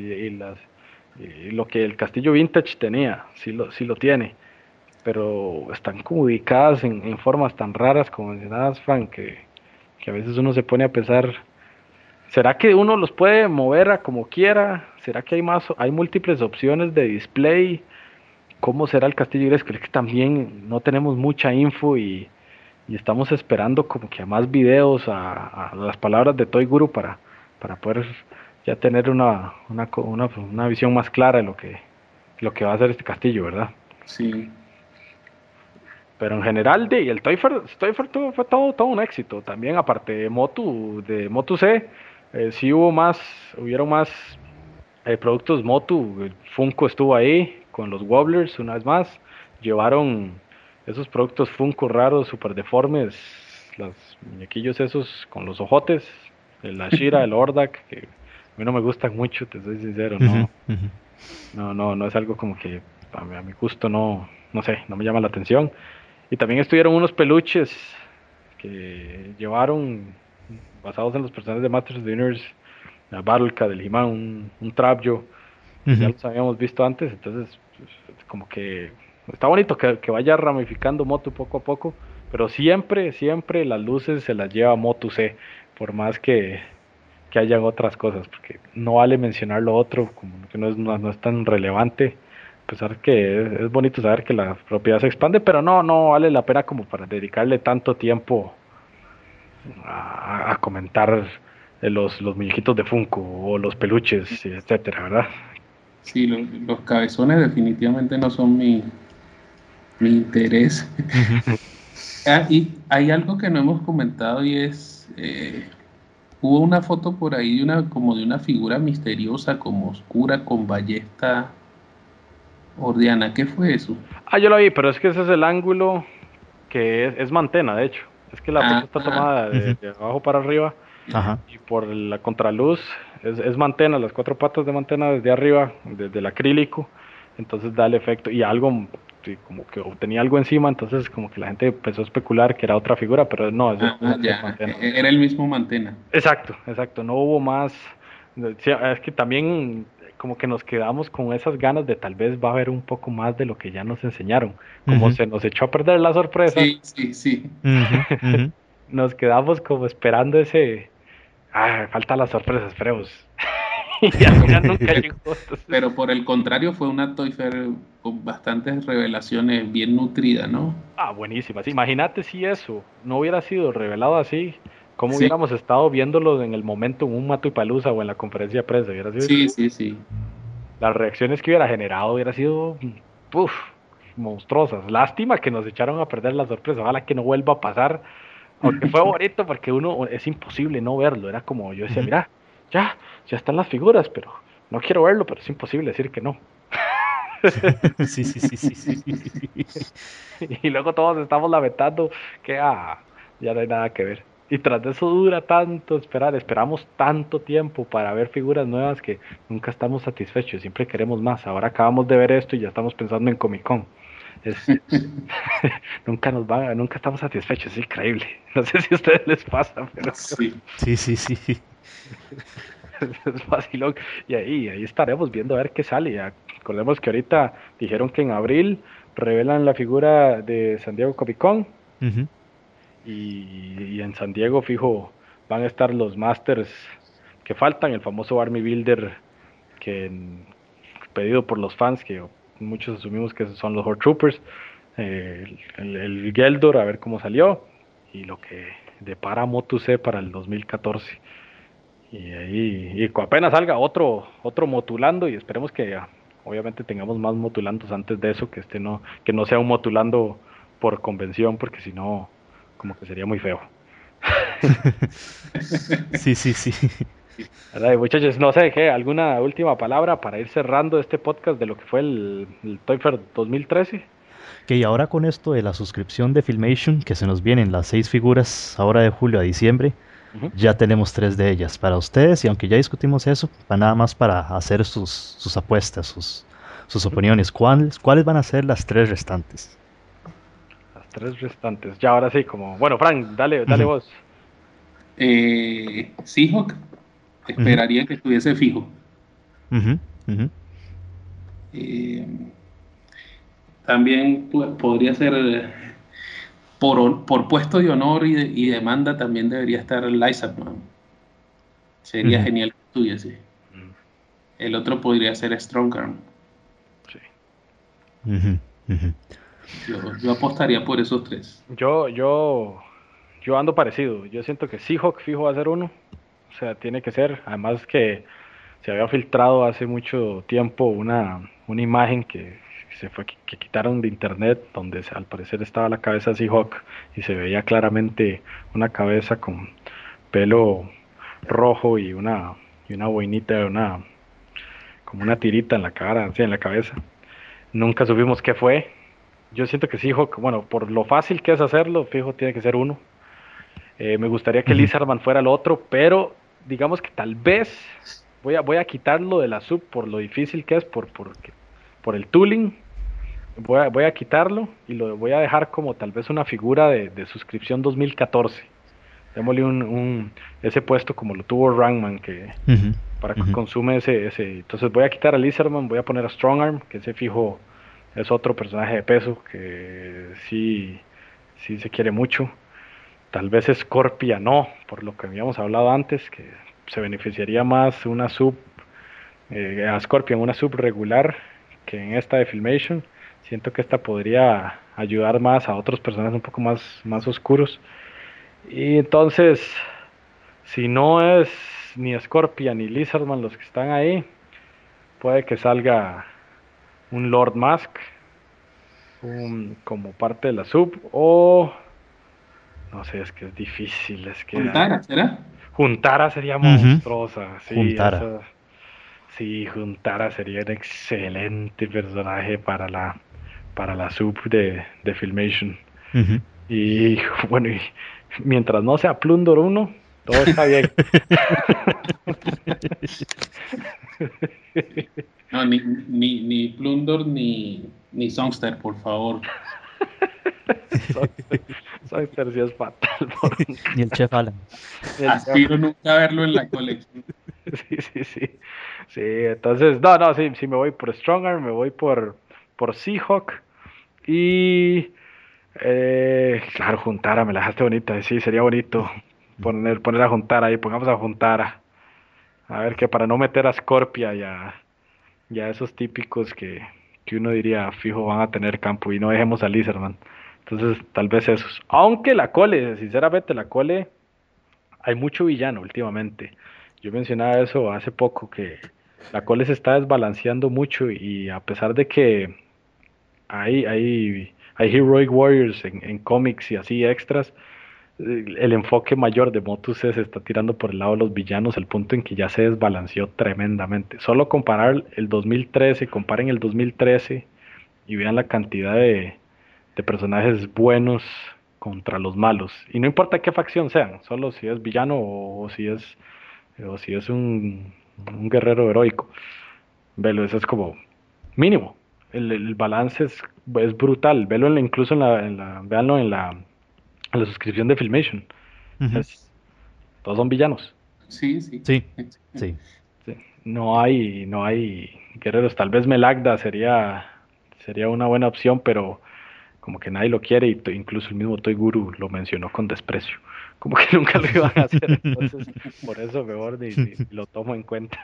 y lo que el castillo vintage tenía, sí lo tiene, pero están como ubicadas en formas tan raras como mencionabas, Frank, que a veces uno se pone a pensar, ¿será que uno los puede mover a como quiera? ¿Será que hay múltiples opciones de display? ¿Cómo será el castillo Grayskull? Es que también no tenemos mucha info y estamos esperando como que a más videos, a las palabras de Toy Guru para poder ya tener una visión más clara de lo que va a ser este castillo, ¿verdad? sí. Pero en general, el Toy Fair fue todo un éxito. También, aparte de Motu C, sí hubieron más Productos Motu, Funko estuvo ahí con los Wobblers una vez más. Llevaron esos productos Funko raros, super deformes, los muñequillos esos con los ojotes, el Ashira, el Hordak, que a mí no me gustan mucho, te soy sincero, Ujú, no, ujú. no es algo como que a mi gusto no sé, no me llama la atención. Y también estuvieron unos peluches que llevaron basados en los personajes de Masters of the Universe, la Battlecat, del He-Man, un Trapjo, que ya Ujú. los habíamos visto antes, entonces pues, como que está bonito que vaya ramificando Motu poco a poco, pero siempre las luces se las lleva Motu C, por más que hayan otras cosas, porque no vale mencionar lo otro, como que no es tan relevante, a pesar que es bonito saber que la propiedad se expande, pero no vale la pena como para dedicarle tanto tiempo a comentar los muñequitos de Funko o los peluches, etcétera, ¿verdad? Sí, los cabezones definitivamente no son mi interés. Ujú. Y hay algo que no hemos comentado y es, hubo una foto por ahí de como de una figura misteriosa, como oscura, con ballesta ordiana. ¿Qué fue eso? Yo lo vi, pero es que ese es el ángulo que es mantena, de hecho. Es que la foto está Ah, tomada Ujú. de abajo para arriba Ajá. y por la contraluz es mantena, las cuatro patas de mantena desde arriba, desde el acrílico, entonces da el efecto y algo, sí, como que tenía algo encima, entonces como que la gente empezó a especular que era otra figura, pero no, es ya, mantena. era el mismo Mantena. Exacto, no hubo más. Sí, es que también como que nos quedamos con esas ganas de tal vez va a haber un poco más de lo que ya nos enseñaron. Como Ujú. se nos echó a perder la sorpresa, Sí, sí, sí. Ujú. Ujú. nos quedamos como esperando ese, falta la sorpresa, esperemos. Y al Pero, final nunca pero, llegó. Entonces, pero por el contrario fue una Toy Fair con bastantes revelaciones bien nutrida, ¿no? buenísima. Sí, imagínate si eso no hubiera sido revelado así, cómo Sí, hubiéramos estado viéndolo en el momento en un Mato y Palusa o en la conferencia de prensa. Hubiera sido sí, sí, sí. las reacciones que hubiera generado hubiera sido uf, monstruosas. Lástima que nos echaron a perder la sorpresa. Ojalá que no vuelva a pasar. Aunque fue bonito porque uno es imposible no verlo. Era como yo decía, Ujú. mira, ya están las figuras, pero no quiero verlo, pero es imposible decir que no. Sí, sí, sí, sí, sí. Y luego todos estamos lamentando que ya no hay nada que ver. Y tras de eso dura tanto esperar, esperamos tanto tiempo para ver figuras nuevas que nunca estamos satisfechos, siempre queremos más. Ahora acabamos de ver esto y ya estamos pensando en Comic Con. Es, nunca estamos satisfechos, es increíble. No sé si a ustedes les pasa, pero Sí. Sí, sí, sí. es fácil. Y ahí estaremos viendo a ver qué sale. Ya, recordemos que ahorita dijeron que en abril revelan la figura de San Diego Comic Con. Ujú. Y en San Diego, fijo, van a estar los Masters que faltan, el famoso Army Builder pedido por los fans, que muchos asumimos que son los Horde Troopers, el Geldor, a ver cómo salió, y lo que depara Motu C para el 2014. Apenas salga otro Motulando, y esperemos que obviamente tengamos más Motulandos antes de eso, que no sea un Motulando por convención, porque si no, como que sería muy feo. Sí, sí, sí. ¿Verdad? Y muchachos, no sé, ¿qué? ¿Alguna última palabra para ir cerrando este podcast de lo que fue el Toy Fair 2013? Que y ahora con esto de la suscripción de Filmation, que se nos vienen las 6 figuras ahora de julio a diciembre, Ujú. ya tenemos 3 de ellas para ustedes y aunque ya discutimos eso, va nada más para hacer sus apuestas, sus Ujú. opiniones. ¿Cuáles van a ser las 3 restantes? Las tres restantes. Ya ahora sí, como, bueno, Frank, dale Ujú. vos. Seahawk Ujú. esperaría que estuviese fijo. Ujú. Ujú. Eh, también podría ser por puesto de honor y demanda también debería estar Lysap, ¿no? Sería Ujú. genial que estuviese. Mm, El otro podría ser Strongarm. sí. Ujú. Ujú. Yo apostaría por esos tres. Yo, yo, yo ando parecido. Yo siento que Seahawk fijo va a ser uno. O sea, tiene que ser. Además que se había filtrado hace mucho tiempo una imagen que que quitaron de internet, donde al parecer estaba la cabeza de Seahawk y se veía claramente una cabeza con pelo rojo y una boinita, como una tirita en la cara, así en la cabeza. Nunca supimos qué fue. Yo siento que sí, bueno, por lo fácil que es hacerlo, fijo, tiene que ser uno. Me gustaría que Lizardman fuera el otro, pero digamos que tal vez voy a quitarlo de la sub por lo difícil que es, por el tooling. Voy a quitarlo y lo voy a dejar como tal vez una figura de suscripción 2014. Démosle ese puesto como lo tuvo Rangman, que para que consume ese. Entonces voy a quitar a Lizardman, voy a poner a Strongarm, que ese fijo es otro personaje de peso que sí se quiere mucho. Tal vez Scorpia no, por lo que habíamos hablado antes, que se beneficiaría más una a Scorpion una sub regular que en esta de Filmation. Siento que esta podría ayudar más a otros personajes un poco más oscuros. Y entonces, si no es ni Scorpia ni Lizardman los que están ahí, puede que salga un Lord Mask como parte de la sub, o no sé, es que es difícil, es que Juntara, ¿será? Juntara sería monstruosa, sí, Juntara. Sí, Juntara sería un excelente personaje para la sub de Filmation. Y bueno, y mientras no sea Plundor 1, todo está bien. No, ni Plundor ni Songster, por favor. Songster sí es fatal. Ni el Chef Alan. Aspiro nunca a verlo en la colección. Sí. Sí, entonces, no, sí me voy por Strongarm, me voy por Seahawk. Y claro, Juntara, me la dejaste bonita. Sí, sería bonito poner a Juntara ahí, pongamos a Juntara. A ver, que para no meter a Scorpia y a esos típicos que uno diría fijo van a tener campo y no dejemos a Lizardman. Entonces, tal vez esos. Aunque la cole, sinceramente, la cole, hay mucho villano últimamente. Yo mencionaba eso hace poco, que la cole se está desbalanceando mucho y a pesar de que hay Heroic Warriors en cómics y así extras, el enfoque mayor de Motus se está tirando por el lado de los villanos, al punto en que ya se desbalanceó tremendamente. Solo comparar el 2013, comparen el 2013 y vean la cantidad de personajes buenos contra los malos. Y no importa qué facción sean, solo si es villano o si es un guerrero heroico. Velo, eso es como mínimo. El balance es brutal. Velo incluso véanlo en la suscripción de Filmation. Todos son villanos. Sí. Sí. Sí. No hay guerreros. Tal vez Melagda sería una buena opción, pero como que nadie lo quiere y incluso el mismo Toy Guru lo mencionó con desprecio. Como que nunca lo iban a hacer. Entonces, por eso mejor ni lo tomo en cuenta.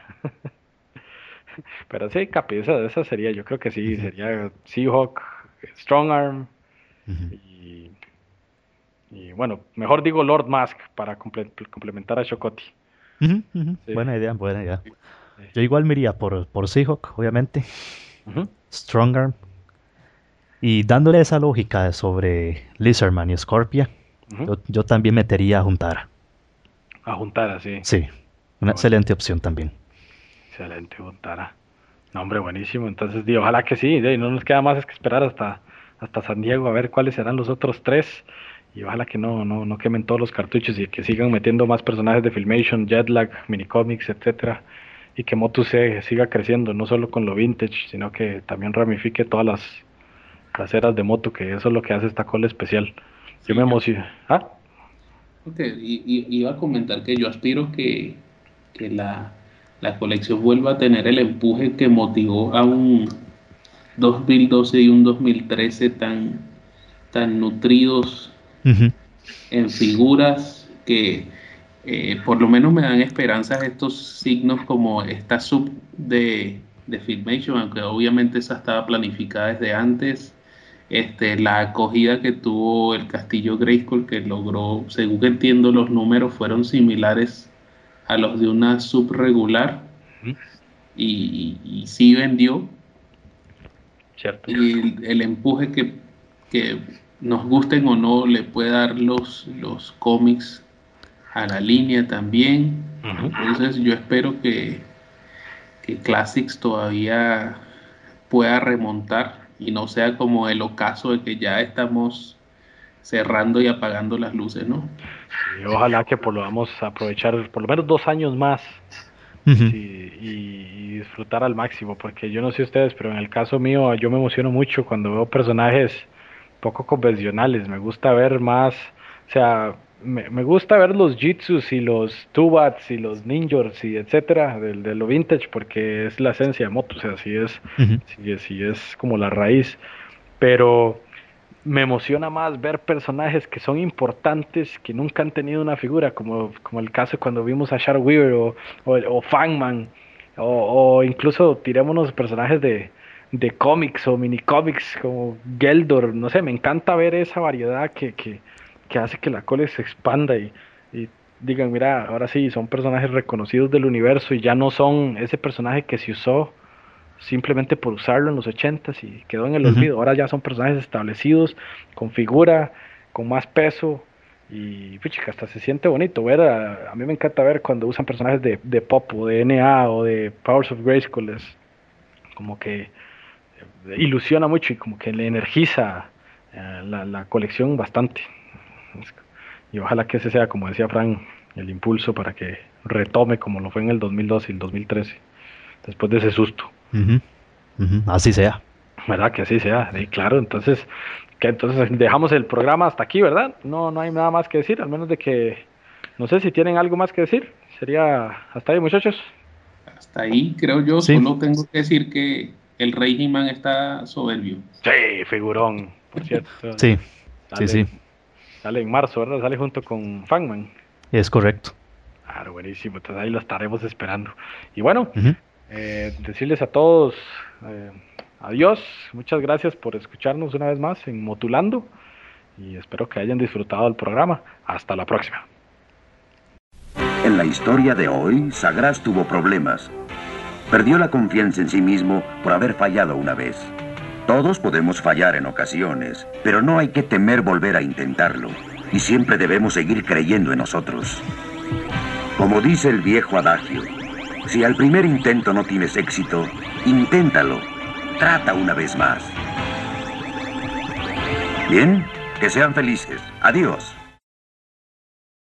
Pero sí, Capi, esa sería, yo creo que sí, sería Seahawk, Strongarm y, y bueno, mejor digo Lord Mask para complementar a Chocoti. Sí. Buena idea, buena idea. Sí. Yo igual me iría por Seahawk, obviamente. Strongarm. Y dándole esa lógica sobre Lizardman y Scorpia, yo también metería a Juntara. A Juntara, sí. Sí, una excelente opción también. Excelente, Juntara. No, hombre, buenísimo. Entonces, ojalá que sí. No nos queda más que esperar hasta San Diego a ver cuáles serán los otros 3. Y ojalá que no quemen todos los cartuchos y que sigan metiendo más personajes de Filmation, Jetlag, minicomics, etcétera. Y que Motu siga creciendo, no solo con lo vintage, sino que también ramifique todas las eras de Motu, que eso es lo que hace esta cola especial. Yo me emociono. ¿Ah? Iba a comentar que yo aspiro que la colección vuelva a tener el empuje que motivó a un 2012 y un 2013 tan nutridos en figuras que por lo menos me dan esperanzas estos signos como esta sub de Filmation, aunque obviamente esa estaba planificada desde antes. La acogida que tuvo el Castillo Grayskull, que logró, según entiendo, los números fueron similares a los de una sub regular y sí vendió. Cierto. Y el empuje que nos gusten o no le puede dar los cómics a la línea también. Entonces yo espero que Classics todavía pueda remontar y no sea como el ocaso de que ya estamos cerrando y apagando las luces, ¿no? Y ojalá que lo vamos a aprovechar por lo menos 2 años más. Sí, y disfrutar al máximo, porque yo no sé ustedes, pero en el caso mío yo me emociono mucho cuando veo personajes poco convencionales. Me gusta ver más, o sea, me gusta ver los Jitsus y los Tubats y los Ninjors y etcétera de lo vintage, porque es la esencia de Moto, o sea, sí es como la raíz, pero me emociona más ver personajes que son importantes, que nunca han tenido una figura, como el caso cuando vimos a Shadow Weaver o Fangman, o incluso tirémonos personajes de cómics o mini cómics como Geldor, no sé, me encanta ver esa variedad que hace que la cole se expanda y digan, mira, ahora sí, son personajes reconocidos del universo y ya no son ese personaje que se usó simplemente por usarlo en los 80s y quedó en el olvido. Ahora ya son personajes establecidos, con figura, con más peso y puchica, hasta se siente bonito ver, a mí me encanta ver cuando usan personajes de Pop o de NA o de Powers of Grayskull, es como que ilusiona mucho y como que le energiza la colección bastante. Y ojalá que ese sea, como decía Frank, el impulso para que retome como lo fue en el 2012 y el 2013, después de ese susto. Así sea. ¿Verdad? Que así sea, sí, claro. Entonces, dejamos el programa hasta aquí, ¿verdad? No hay nada más que decir, al menos de que, no sé si tienen algo más que decir. Sería hasta ahí, muchachos. Hasta ahí, creo yo, Sí. solo tengo que decir que el Rey He-Man está soberbio. Sí, figurón, por cierto. Sí, Sale, sí. Sale en marzo, ¿verdad? Sale junto con Fangman. Es correcto. Claro, buenísimo. Entonces ahí lo estaremos esperando. Y bueno, decirles a todos adiós. Muchas gracias por escucharnos una vez más en Motulando. Y espero que hayan disfrutado del programa. Hasta la próxima. En la historia de hoy, Sagras tuvo problemas. Perdió la confianza en sí mismo por haber fallado una vez. Todos podemos fallar en ocasiones, pero no hay que temer volver a intentarlo. Y siempre debemos seguir creyendo en nosotros. Como dice el viejo adagio, si al primer intento no tienes éxito, inténtalo. Trata una vez más. Bien, que sean felices. Adiós.